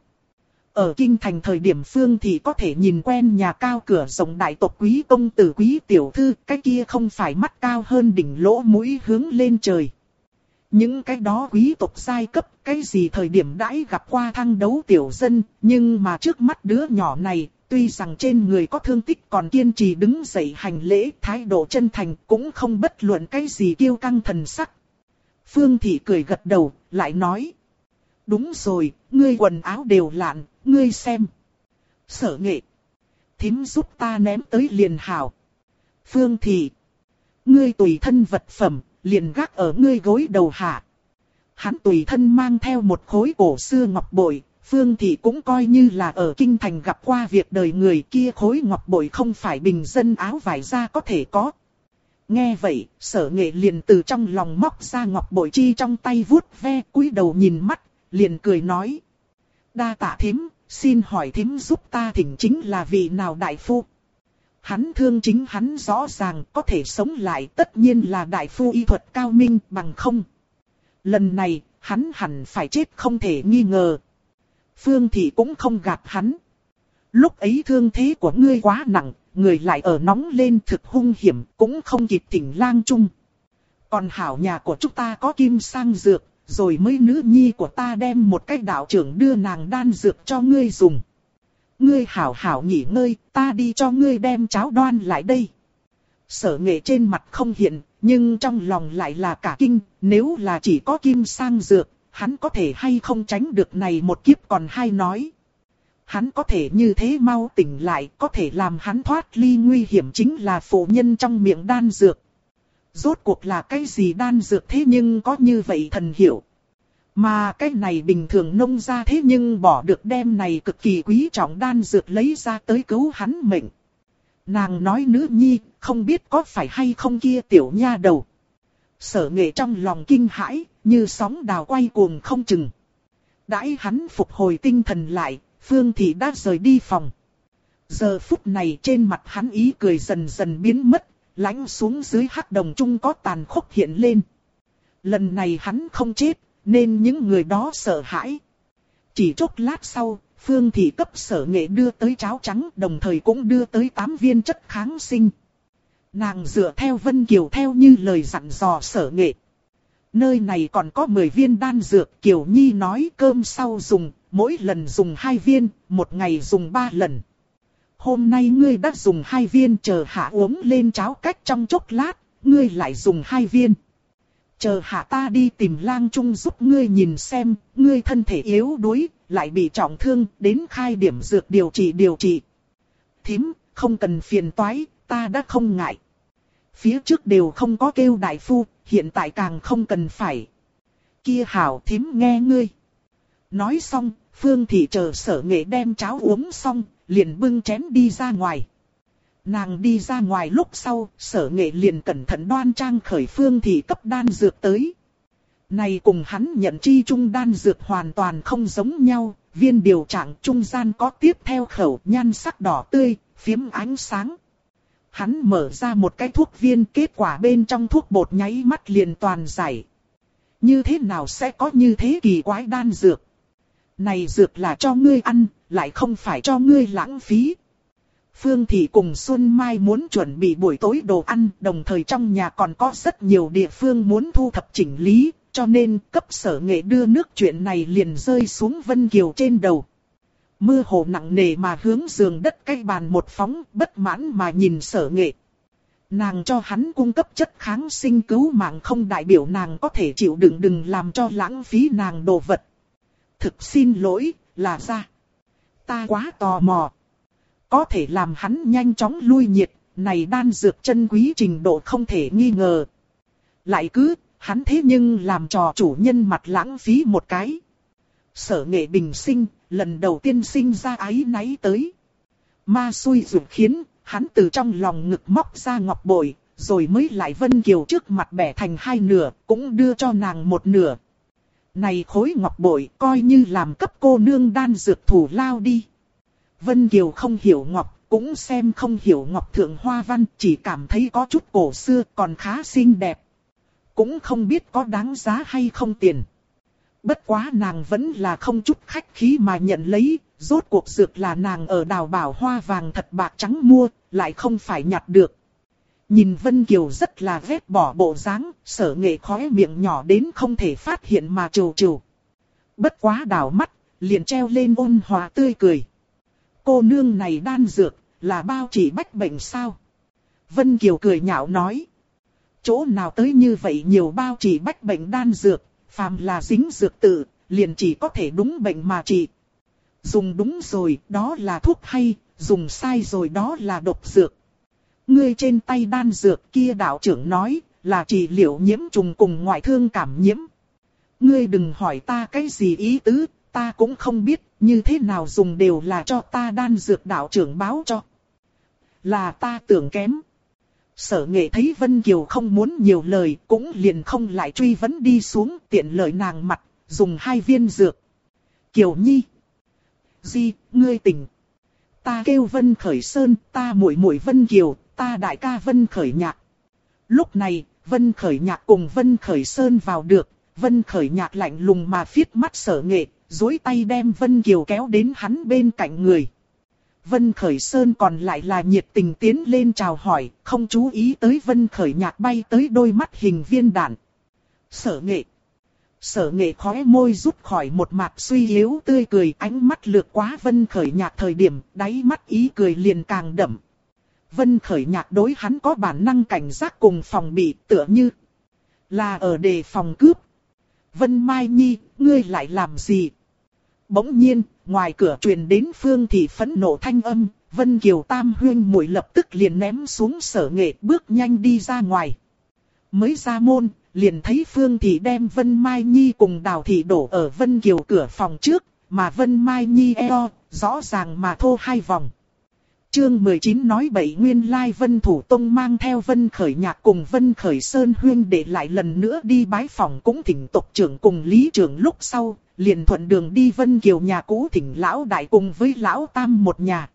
Ở kinh thành thời điểm Phương Thị có thể nhìn quen nhà cao cửa rộng đại tộc quý công tử quý tiểu thư, cái kia không phải mắt cao hơn đỉnh lỗ mũi hướng lên trời. Những cái đó quý tộc giai cấp, cái gì thời điểm đãi gặp qua thăng đấu tiểu dân, nhưng mà trước mắt đứa nhỏ này, tuy rằng trên người có thương tích còn kiên trì đứng dậy hành lễ, thái độ chân thành cũng không bất luận cái gì kiêu căng thần sắc. Phương Thị cười gật đầu, lại nói. Đúng rồi, ngươi quần áo đều lạn, ngươi xem. Sở Nghệ. Thím giúp ta ném tới liền hảo. Phương Thị. Ngươi tùy thân vật phẩm, liền gác ở ngươi gối đầu hạ. Hắn tùy thân mang theo một khối cổ xưa ngọc bội. Phương Thị cũng coi như là ở kinh thành gặp qua việc đời người, kia khối ngọc bội không phải bình dân áo vải ra có thể có. Nghe vậy, Sở Nghệ liền từ trong lòng móc ra ngọc bội chi trong tay vuốt ve, cúi đầu nhìn mắt, liền cười nói. Đa tạ thím, xin hỏi thím giúp ta thỉnh chính là vị nào đại phu? Hắn thương chính hắn rõ ràng, có thể sống lại tất nhiên là đại phu y thuật cao minh, bằng không. Lần này, hắn hẳn phải chết không thể nghi ngờ. Phương Thị cũng không gạt hắn. Lúc ấy thương thế của ngươi quá nặng, người lại ở nóng lên thực hung hiểm, cũng không kịp thỉnh lang chung. Còn hảo nhà của chúng ta có kim sang dược, rồi mới nữ nhi của ta đem một cái đạo trưởng đưa nàng đan dược cho ngươi dùng. Ngươi hảo hảo nghỉ ngơi, ta đi cho ngươi đem cháo đoan lại đây. Sở Nghệ trên mặt không hiện, nhưng trong lòng lại là cả kinh, nếu là chỉ có kim sang dược, hắn có thể hay không tránh được này một kiếp còn hay nói. Hắn có thể như thế mau tỉnh lại, có thể làm hắn thoát ly nguy hiểm chính là phụ nhân trong miệng đan dược. Rốt cuộc là cái gì đan dược thế nhưng có như vậy thần hiệu. Mà cái này bình thường nông ra thế nhưng bỏ được đem này cực kỳ quý trọng đan dược lấy ra tới cứu hắn mệnh. Nàng nói nữ nhi, không biết có phải hay không kia tiểu nha đầu. Sở Nghệ trong lòng kinh hãi, như sóng đào quay cuồng không chừng. Đãi hắn phục hồi tinh thần lại, Phương Thị đã rời đi phòng. Giờ phút này trên mặt hắn ý cười dần dần biến mất, lãnh xuống dưới hắc đồng trung có tàn khốc hiện lên. Lần này hắn không chết, nên những người đó sợ hãi. Chỉ chốc lát sau, Phương Thị cấp Sở Nghệ đưa tới cháo trắng, đồng thời cũng đưa tới 8 viên chất kháng sinh. Nàng dựa theo Vân Kiều theo như lời dặn dò Sở Nghệ. Nơi này còn có 10 viên đan dược, Kiều Nhi nói cơm sau dùng, mỗi lần dùng 2 viên, một ngày dùng 3 lần. Hôm nay ngươi đã dùng 2 viên, chờ hạ uống lên cháo cách trong chốc lát, ngươi lại dùng 2 viên. Chờ hạ ta đi tìm Lang Trung giúp ngươi nhìn xem, ngươi thân thể yếu đuối, lại bị trọng thương, đến khai điểm dược điều trị. Thím, không cần phiền toái, ta đã không ngại. Phía trước đều không có kêu đại phu, hiện tại càng không cần phải. Kia hảo, thím nghe ngươi. Nói xong, Phương Thị chờ Sở Nghệ đem cháo uống xong, liền bưng chén đi ra ngoài. Nàng đi ra ngoài lúc sau, Sở Nghệ liền cẩn thận đoan trang khởi Phương Thị cấp đan dược tới. Này cùng hắn nhận chi trung đan dược hoàn toàn không giống nhau, viên điều trạng trung gian có tiếp theo khẩu nhan sắc đỏ tươi, phiếm ánh sáng. Hắn mở ra một cái thuốc viên, kết quả bên trong thuốc bột nháy mắt liền toàn giải. Như thế nào sẽ có như thế kỳ quái đan dược? Này dược là cho ngươi ăn, lại không phải cho ngươi lãng phí. Phương Thị cùng Xuân Mai muốn chuẩn bị buổi tối đồ ăn, đồng thời trong nhà còn có rất nhiều địa phương muốn thu thập chỉnh lý, cho nên cấp Sở Nghệ đưa nước chuyện này liền rơi xuống Vân Kiều trên đầu. Mưa hồ nặng nề mà hướng giường đất cái bàn một phóng, bất mãn mà nhìn Sở Nghệ. Nàng cho hắn cung cấp chất kháng sinh cứu mạng không đại biểu nàng có thể chịu đựng, đừng làm cho lãng phí nàng đồ vật. Thực xin lỗi, là ra. Ta quá tò mò. Có thể làm hắn nhanh chóng lui nhiệt, này đan dược chân quý trình độ không thể nghi ngờ. Lại cứ, hắn thế nhưng làm trò chủ nhân mặt lãng phí một cái. Sở Nghệ bình sinh, lần đầu tiên sinh ra áy náy tới. Ma xui rủi khiến, hắn từ trong lòng ngực móc ra ngọc bội, rồi mới lại Vân Kiều trước mặt bẻ thành 2 nửa, cũng đưa cho nàng 1 nửa. Này khối ngọc bội coi như làm cấp cô nương đan dược thủ lao đi. Vân Kiều không hiểu ngọc, cũng xem không hiểu ngọc thượng hoa văn, chỉ cảm thấy có chút cổ xưa còn khá xinh đẹp. Cũng không biết có đáng giá hay không tiền. Bất quá nàng vẫn là không chút khách khí mà nhận lấy, rốt cuộc dược là nàng ở Đào Bảo hoa vàng thật bạc trắng mua, lại không phải nhặt được. Nhìn Vân Kiều rất là ghét bỏ bộ dáng, Sở Nghệ khóe miệng nhỏ đến không thể phát hiện mà trừ trừ. Bất quá đảo mắt, liền treo lên ôn hòa tươi cười. Cô nương này đan dược, là bao chỉ bách bệnh sao? Vân Kiều cười nhạo nói. Chỗ nào tới như vậy nhiều bao chỉ bách bệnh đan dược, phàm là dính dược tự, liền chỉ có thể đúng bệnh mà trị. Dùng đúng rồi, đó là thuốc hay, dùng sai rồi đó là độc dược. Ngươi trên tay đan dược kia đạo trưởng nói, là trị liệu nhiễm trùng cùng ngoại thương cảm nhiễm. Ngươi đừng hỏi ta cái gì ý tứ, ta cũng không biết, như thế nào dùng đều là cho ta đan dược đạo trưởng báo cho. Là ta tưởng kém. Sở Nghệ thấy Vân Kiều không muốn nhiều lời, cũng liền không lại truy vấn đi xuống, tiện lợi nàng mặt, dùng 2 viên dược. Kiều Nhi. Di, ngươi tỉnh. Ta kêu Vân Khởi Sơn, ta muội muội Vân Kiều, ta đại ca Vân Khởi Nhạc. Lúc này, Vân Khởi Nhạc cùng Vân Khởi Sơn vào được, Vân Khởi Nhạc lạnh lùng mà phiết mắt Sở Nghệ, duỗi tay đem Vân Kiều kéo đến hắn bên cạnh người. Vân Khởi Sơn còn lại là nhiệt tình tiến lên chào hỏi, không chú ý tới Vân Khởi Nhạc bay tới đôi mắt hình viên đạn. Sở Nghệ. Sở Nghệ khóe môi rút khỏi một mặt suy yếu tươi cười, ánh mắt lướt quá Vân Khởi Nhạc thời điểm, đáy mắt ý cười liền càng đậm. Vân Khởi Nhạc đối hắn có bản năng cảnh giác cùng phòng bị, tựa như là ở đề phòng cướp. Vân Mai Nhi, ngươi lại làm gì? Bỗng nhiên, ngoài cửa truyền đến Phương Thị phẫn nộ thanh âm, Vân Kiều tam huynh muội lập tức liền ném xuống Sở Nghệ, bước nhanh đi ra ngoài. Mới ra môn, liền thấy Phương Thị đem Vân Mai Nhi cùng Đào Thị đổ ở Vân Kiều cửa phòng trước, mà Vân Mai Nhi eo, rõ ràng mà thô 2 vòng. Chương 19 nói bậy, nguyên lai Vân Thủ Tông mang theo Vân Khởi Nhạc cùng Vân Khởi Sơn huynh để lại lần nữa đi bái phòng cũng thỉnh tộc trưởng cùng lý trưởng, lúc sau liền thuận đường đi Vân Kiều nhà cũ thỉnh lão đại cùng với lão tam một nhà.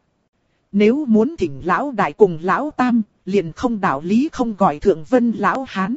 Nếu muốn thỉnh lão đại cùng lão tam, liền không đạo lý không gọi thượng Vân lão hán.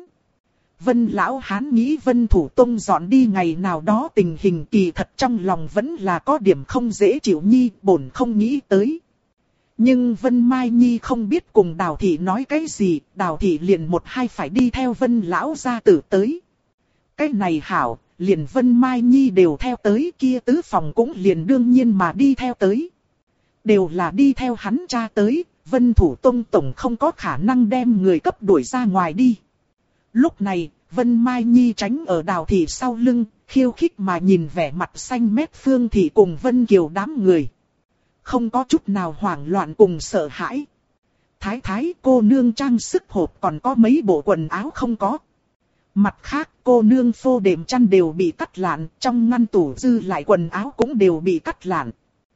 Vân lão hán nghĩ Vân Thủ Tông dọn đi ngày nào đó tình hình kỳ thật trong lòng vẫn là có điểm không dễ chịu nhi, bổn không nghĩ tới. Nhưng Vân Mai Nhi không biết cùng Đào Thị nói cái gì, Đào Thị liền một hai phải đi theo Vân lão gia tử tới. Cái này hảo, liền Vân Mai Nhi đều theo tới, kia tứ phòng cũng liền đương nhiên mà đi theo tới. Đều là đi theo hắn cha tới, Vân Thủ Tông tổng không có khả năng đem người cấp đuổi ra ngoài đi. Lúc này, Vân Mai Nhi tránh ở Đào Thị sau lưng, khiêu khích mà nhìn vẻ mặt xanh mét Phương Thị cùng Vân Kiều đám người. Không có chút nào hoảng loạn cùng sợ hãi. Thái thái, cô nương trang sức hộp còn có mấy bộ quần áo không có. Mặt khác, cô nương phô đệm chăn đều bị cắt lạn, trong ngăn tủ dư lại quần áo cũng đều bị cắt lạn.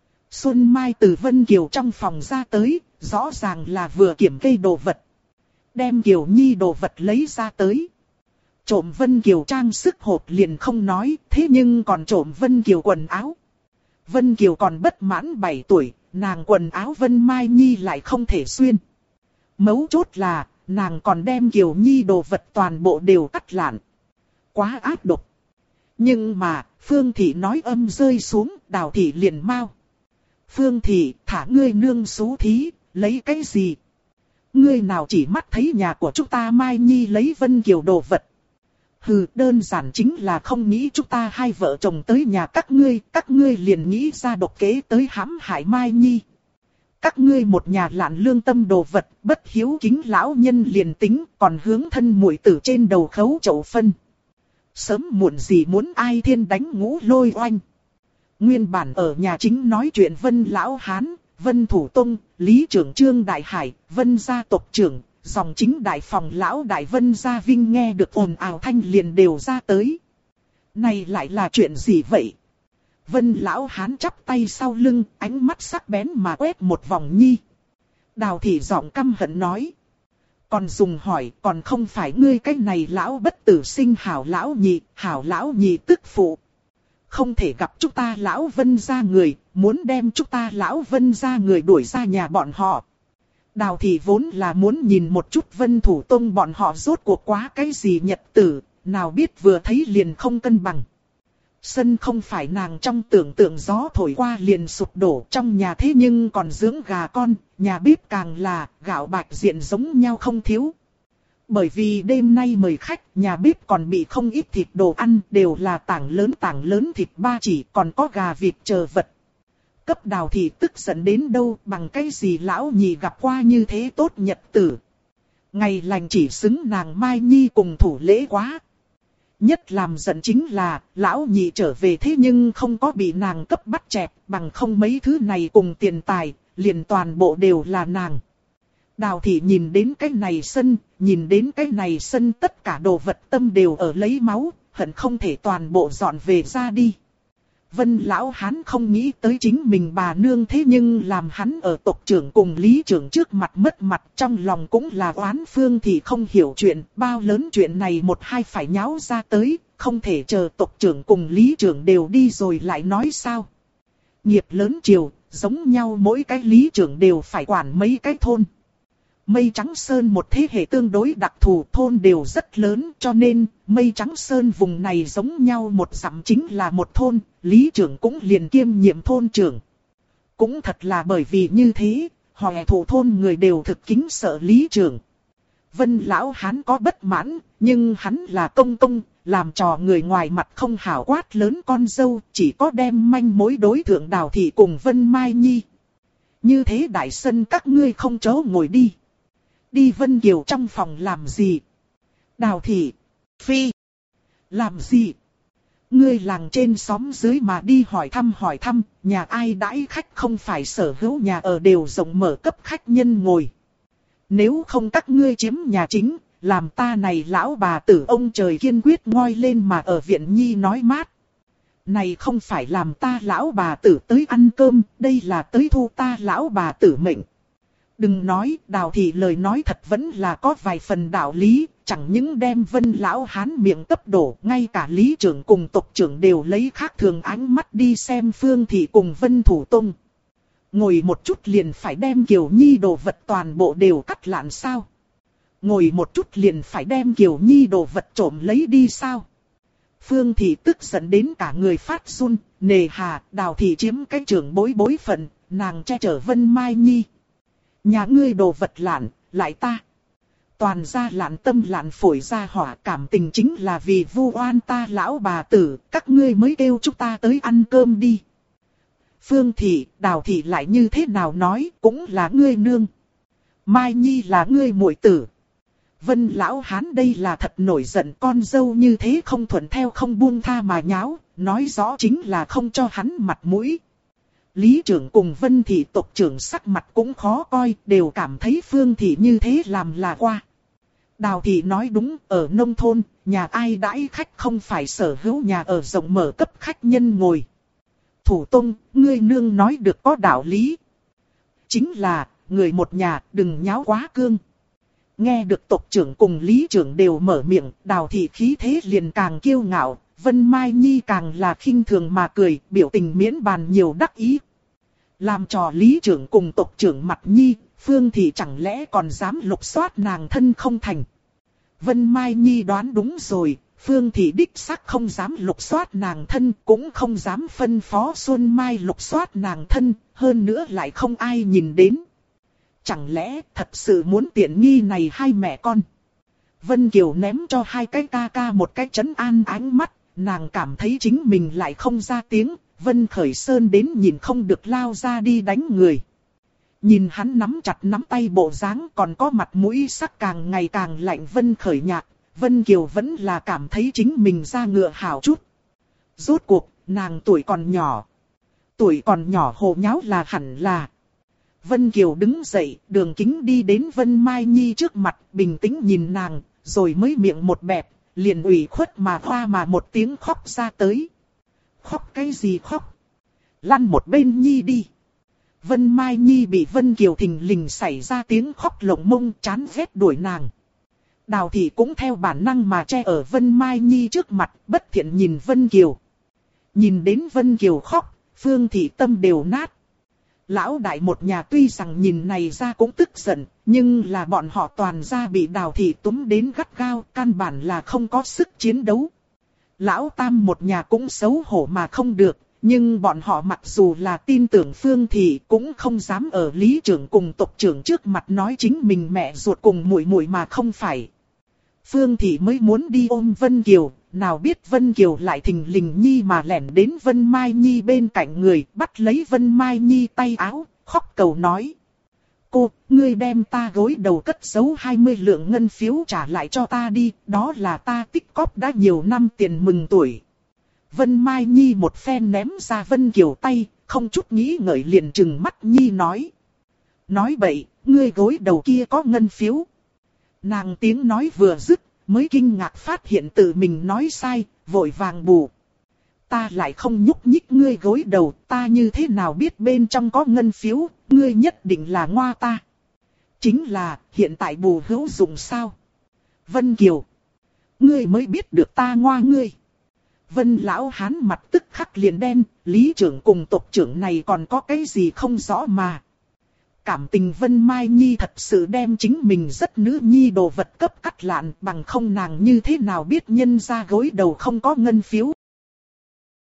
Xuân Mai từ Vân Kiều trong phòng ra tới, rõ ràng là vừa kiểm kê đồ vật. Đem Kiều Nhi đồ vật lấy ra tới. Trộm Vân Kiều trang sức hộp liền không nói, thế nhưng còn trộm Vân Kiều quần áo. Vân Kiều còn bất mãn 7 tuổi, nàng quần áo Vân Mai Nhi lại không thể xuyên. Mấu chốt là, nàng còn đem Kiều Nhi đồ vật toàn bộ đều cắt lạn. Quá ác độc. Nhưng mà, Phương Thị nói âm rơi xuống, Đào Thị liền mau. Phương Thị, thả ngươi nương xú thí, lấy cái gì? Ngươi nào chỉ mắt thấy nhà của chúng ta Mai Nhi lấy Vân Kiều đồ vật. Hừ, đơn giản chính là không nghĩ chúng ta hai vợ chồng tới nhà các ngươi liền nghĩ ra độc kế tới hãm hại Mai Nhi. Các ngươi một nhà lạn lương tâm đồ vật, bất hiếu kính lão nhân liền tính, còn hướng thân muội tử trên đầu khấu chậu phân. Sớm muộn gì muốn ai thiên đánh ngũ lôi oanh. Nguyên bản ở nhà chính nói chuyện Vân lão hán, Vân Thủ Tông, Lý trưởng Trương Đại Hải, Vân gia tộc trưởng, dòng chính đại phòng lão đại Vân gia Vinh nghe được ồn ào thanh liền đều ra tới. Này lại là chuyện gì vậy? Vân lão hán chắp tay sau lưng, ánh mắt sắc bén mà quét một vòng nhi. Đào Thị giọng căm hận nói. Còn dùng hỏi, còn không phải ngươi cái này lão bất tử sinh hảo lão nhị tức phụ. Không thể gặp chúng ta lão Vân gia người, muốn đem chúng ta lão Vân gia người đuổi ra nhà bọn họ. Đào Thị vốn là muốn nhìn một chút Vân Thủ Tông bọn họ rốt cuộc quá cái gì nhật tử, nào biết vừa thấy liền không cân bằng. Sân không phải nàng trong tưởng tượng gió thổi qua liền sụp đổ, trong nhà thế nhưng còn dưỡng gà con, nhà bếp càng là gạo bạch diện giống nhau không thiếu. Bởi vì đêm nay mời khách, nhà bếp còn bị không ít thịt đồ ăn, đều là tảng lớn thịt ba chỉ, còn có gà vịt chờ vật. Cấp Đào Thị tức giận đến đâu, bằng cái gì lão nhị gặp qua như thế tốt nhật tử. Ngày lành chỉ xứng nàng Mai Nhi cùng thủ lễ quá. Nhất làm giận chính là, lão nhị trở về thế nhưng không có bị nàng cấp bắt chẹt, bằng không mấy thứ này cùng tiền tài, liền toàn bộ đều là nàng. Đào Thị nhìn đến cái này sân, tất cả đồ vật tâm đều ở lấy máu, hận không thể toàn bộ dọn về ra đi. Vân lão hán không nghĩ tới chính mình bà nương thế nhưng làm hắn ở tộc trưởng cùng lý trưởng trước mặt mất mặt, trong lòng cũng là oán Phương Thị không hiểu chuyện, bao lớn chuyện này một hai phải nháo ra tới, không thể chờ tộc trưởng cùng lý trưởng đều đi rồi lại nói sao. Nghiệp lớn triều, giống nhau mỗi cái lý trưởng đều phải quản mấy cái thôn. Mây Trắng Sơn một thế hệ tương đối đặc thù, thôn đều rất lớn, cho nên Mây Trắng Sơn vùng này giống nhau một dặm chính là một thôn, lý trưởng cũng liền kiêm nhiệm thôn trưởng. Cũng thật là bởi vì như thế, họ thủ thôn người đều thực kính sợ lý trưởng. Vân lão hán có bất mãn, nhưng hắn là công công, làm trò người ngoài mặt không hảo quát lớn con dâu, chỉ có đem manh mối đối thượng Đào Thị cùng Vân Mai Nhi. Như thế đại sân các ngươi không chỗ ngồi đi. Đi Vân Kiều trong phòng làm gì? Đào thị. Phi. Làm gì? Ngươi làng trên xóm dưới mà đi hỏi thăm, nhà ai đãi khách không phải sở hữu nhà ở đều rộng mở cấp khách nhân ngồi. Nếu không các ngươi chiếm nhà chính, làm ta này lão bà tử ông trời kiên quyết ngoi lên mà ở viện nhi nói mát. Này không phải làm ta lão bà tử tới ăn cơm, đây là tới thu ta lão bà tử mệnh. Đừng nói, Đào thị lời nói thật vẫn là có vài phần đạo lý, chẳng những đem Vân lão hán miệng cấp đổ, ngay cả lý trưởng cùng tộc trưởng đều lấy khác thường ánh mắt đi xem Phương thị cùng Vân Thủ Tông. Ngồi một chút liền phải đem Kiều Nhi đồ vật toàn bộ đều cắt lạn sao? Ngồi một chút liền phải đem Kiều Nhi đồ vật trộm lấy đi sao? Phương thị tức giận đến cả người phát run, nề hà, Đào thị chiếm cái trưởng bối phận, nàng che chở Vân Mai Nhi. Nhà ngươi đồ vật lạn, lại ta. Toàn ra lạn tâm lạn phổi ra hỏa, cảm tình chính là vì vu oan ta lão bà tử, các ngươi mới kêu chúng ta tới ăn cơm đi. Phương thị, Đào thị lại như thế nào nói, cũng là ngươi nương. Mai Nhi là ngươi muội tử. Vân lão hán đây là thật nổi giận, con dâu như thế không thuận theo không buông tha mà nháo, nói rõ chính là không cho hắn mặt mũi. Lý trưởng cùng Vân thị tộc trưởng sắc mặt cũng khó coi, đều cảm thấy Phương thị như thế làm là qua. Đào thị nói đúng, ở nông thôn, nhà ai đãi khách không phải sở hữu nhà ở rộng mở cấp khách nhân ngồi. Thủ Tông, ngươi nương nói được có đạo lý. Chính là, người một nhà đừng nháo quá cương. Nghe được tộc trưởng cùng lý trưởng đều mở miệng, Đào thị khí thế liền càng kiêu ngạo, Vân Mai Nhi càng là khinh thường mà cười, biểu tình miễn bàn nhiều đắc ý. Làm trò lý trưởng cùng tộc trưởng mặt Nhi, Phương thị chẳng lẽ còn dám lục soát nàng thân không thành. Vân Mai Nhi đoán đúng rồi, Phương thị đích xác không dám lục soát nàng thân, cũng không dám phân phó Xuân Mai lục soát nàng thân, hơn nữa lại không ai nhìn đến. Chẳng lẽ thật sự muốn tiện nghi này hai mẹ con? Vân Kiều ném cho hai cái ca ca một cái trấn an ánh mắt, nàng cảm thấy chính mình lại không ra tiếng, Vân Khởi Sơn đến nhìn không được lao ra đi đánh người. Nhìn hắn nắm chặt nắm tay bộ dáng còn có mặt mũi sắc càng ngày càng lạnh Vân Khởi nhạc, Vân Kiều vẫn là cảm thấy chính mình ra ngựa hảo chút. Rốt cuộc, nàng tuổi còn nhỏ. Tuổi còn nhỏ hồ nháo là hẳn là. Vân Kiều đứng dậy, đường kính đi đến Vân Mai Nhi trước mặt, bình tĩnh nhìn nàng, rồi mới miệng một bẹp, liền ủy khuất mà hoa mà một tiếng khóc ra tới. Khóc cái gì khóc? Lăn một bên Nhi đi. Vân Mai Nhi bị Vân Kiều thình lình xảy ra tiếng khóc lộng mông chán ghét đuổi nàng. Đào thị cũng theo bản năng mà che ở Vân Mai Nhi trước mặt, bất thiện nhìn Vân Kiều. Nhìn đến Vân Kiều khóc, Phương thị tâm đều nát. Lão đại một nhà tuy rằng nhìn này ra cũng tức giận, nhưng là bọn họ toàn ra bị Đào thị túm đến gắt gao, căn bản là không có sức chiến đấu. Lão tam một nhà cũng xấu hổ mà không được, nhưng bọn họ mặc dù là tin tưởng Phương thị cũng không dám ở lý trưởng cùng tộc trưởng trước mặt nói chính mình mẹ ruột cùng muội muội mà không phải. Phương thị mới muốn đi ôm Vân Kiều, nào biết Vân Kiều lại thình lình Nhi mà lẻn đến Vân Mai Nhi bên cạnh người, bắt lấy Vân Mai Nhi tay áo, khóc cầu nói. Cô, ngươi đem ta gối đầu cất giấu 20 lượng ngân phiếu trả lại cho ta đi, đó là ta tích cóp đã nhiều năm tiền mừng tuổi. Vân Mai Nhi một phen ném ra Vân Kiều tay, không chút nghĩ ngợi liền trừng mắt Nhi nói. Nói bậy, ngươi gối đầu kia có ngân phiếu. Nàng tiếng nói vừa dứt, mới kinh ngạc phát hiện tự mình nói sai, vội vàng bù. Ta lại không nhúc nhích ngươi gối đầu, ta như thế nào biết bên trong có ngân phiếu, ngươi nhất định là ngoa ta. Chính là, hiện tại bù hữu dụng sao? Vân Kiều, ngươi mới biết được ta ngoa ngươi. Vân lão hán mặt tức khắc liền đen, lý trưởng cùng tộc trưởng này còn có cái gì không rõ mà. Cảm tình Vân Mai Nhi thật sự đem chính mình rất nữ nhi đồ vật cấp cắt lạn, bằng không nàng như thế nào biết nhân ra gối đầu không có ngân phiếu.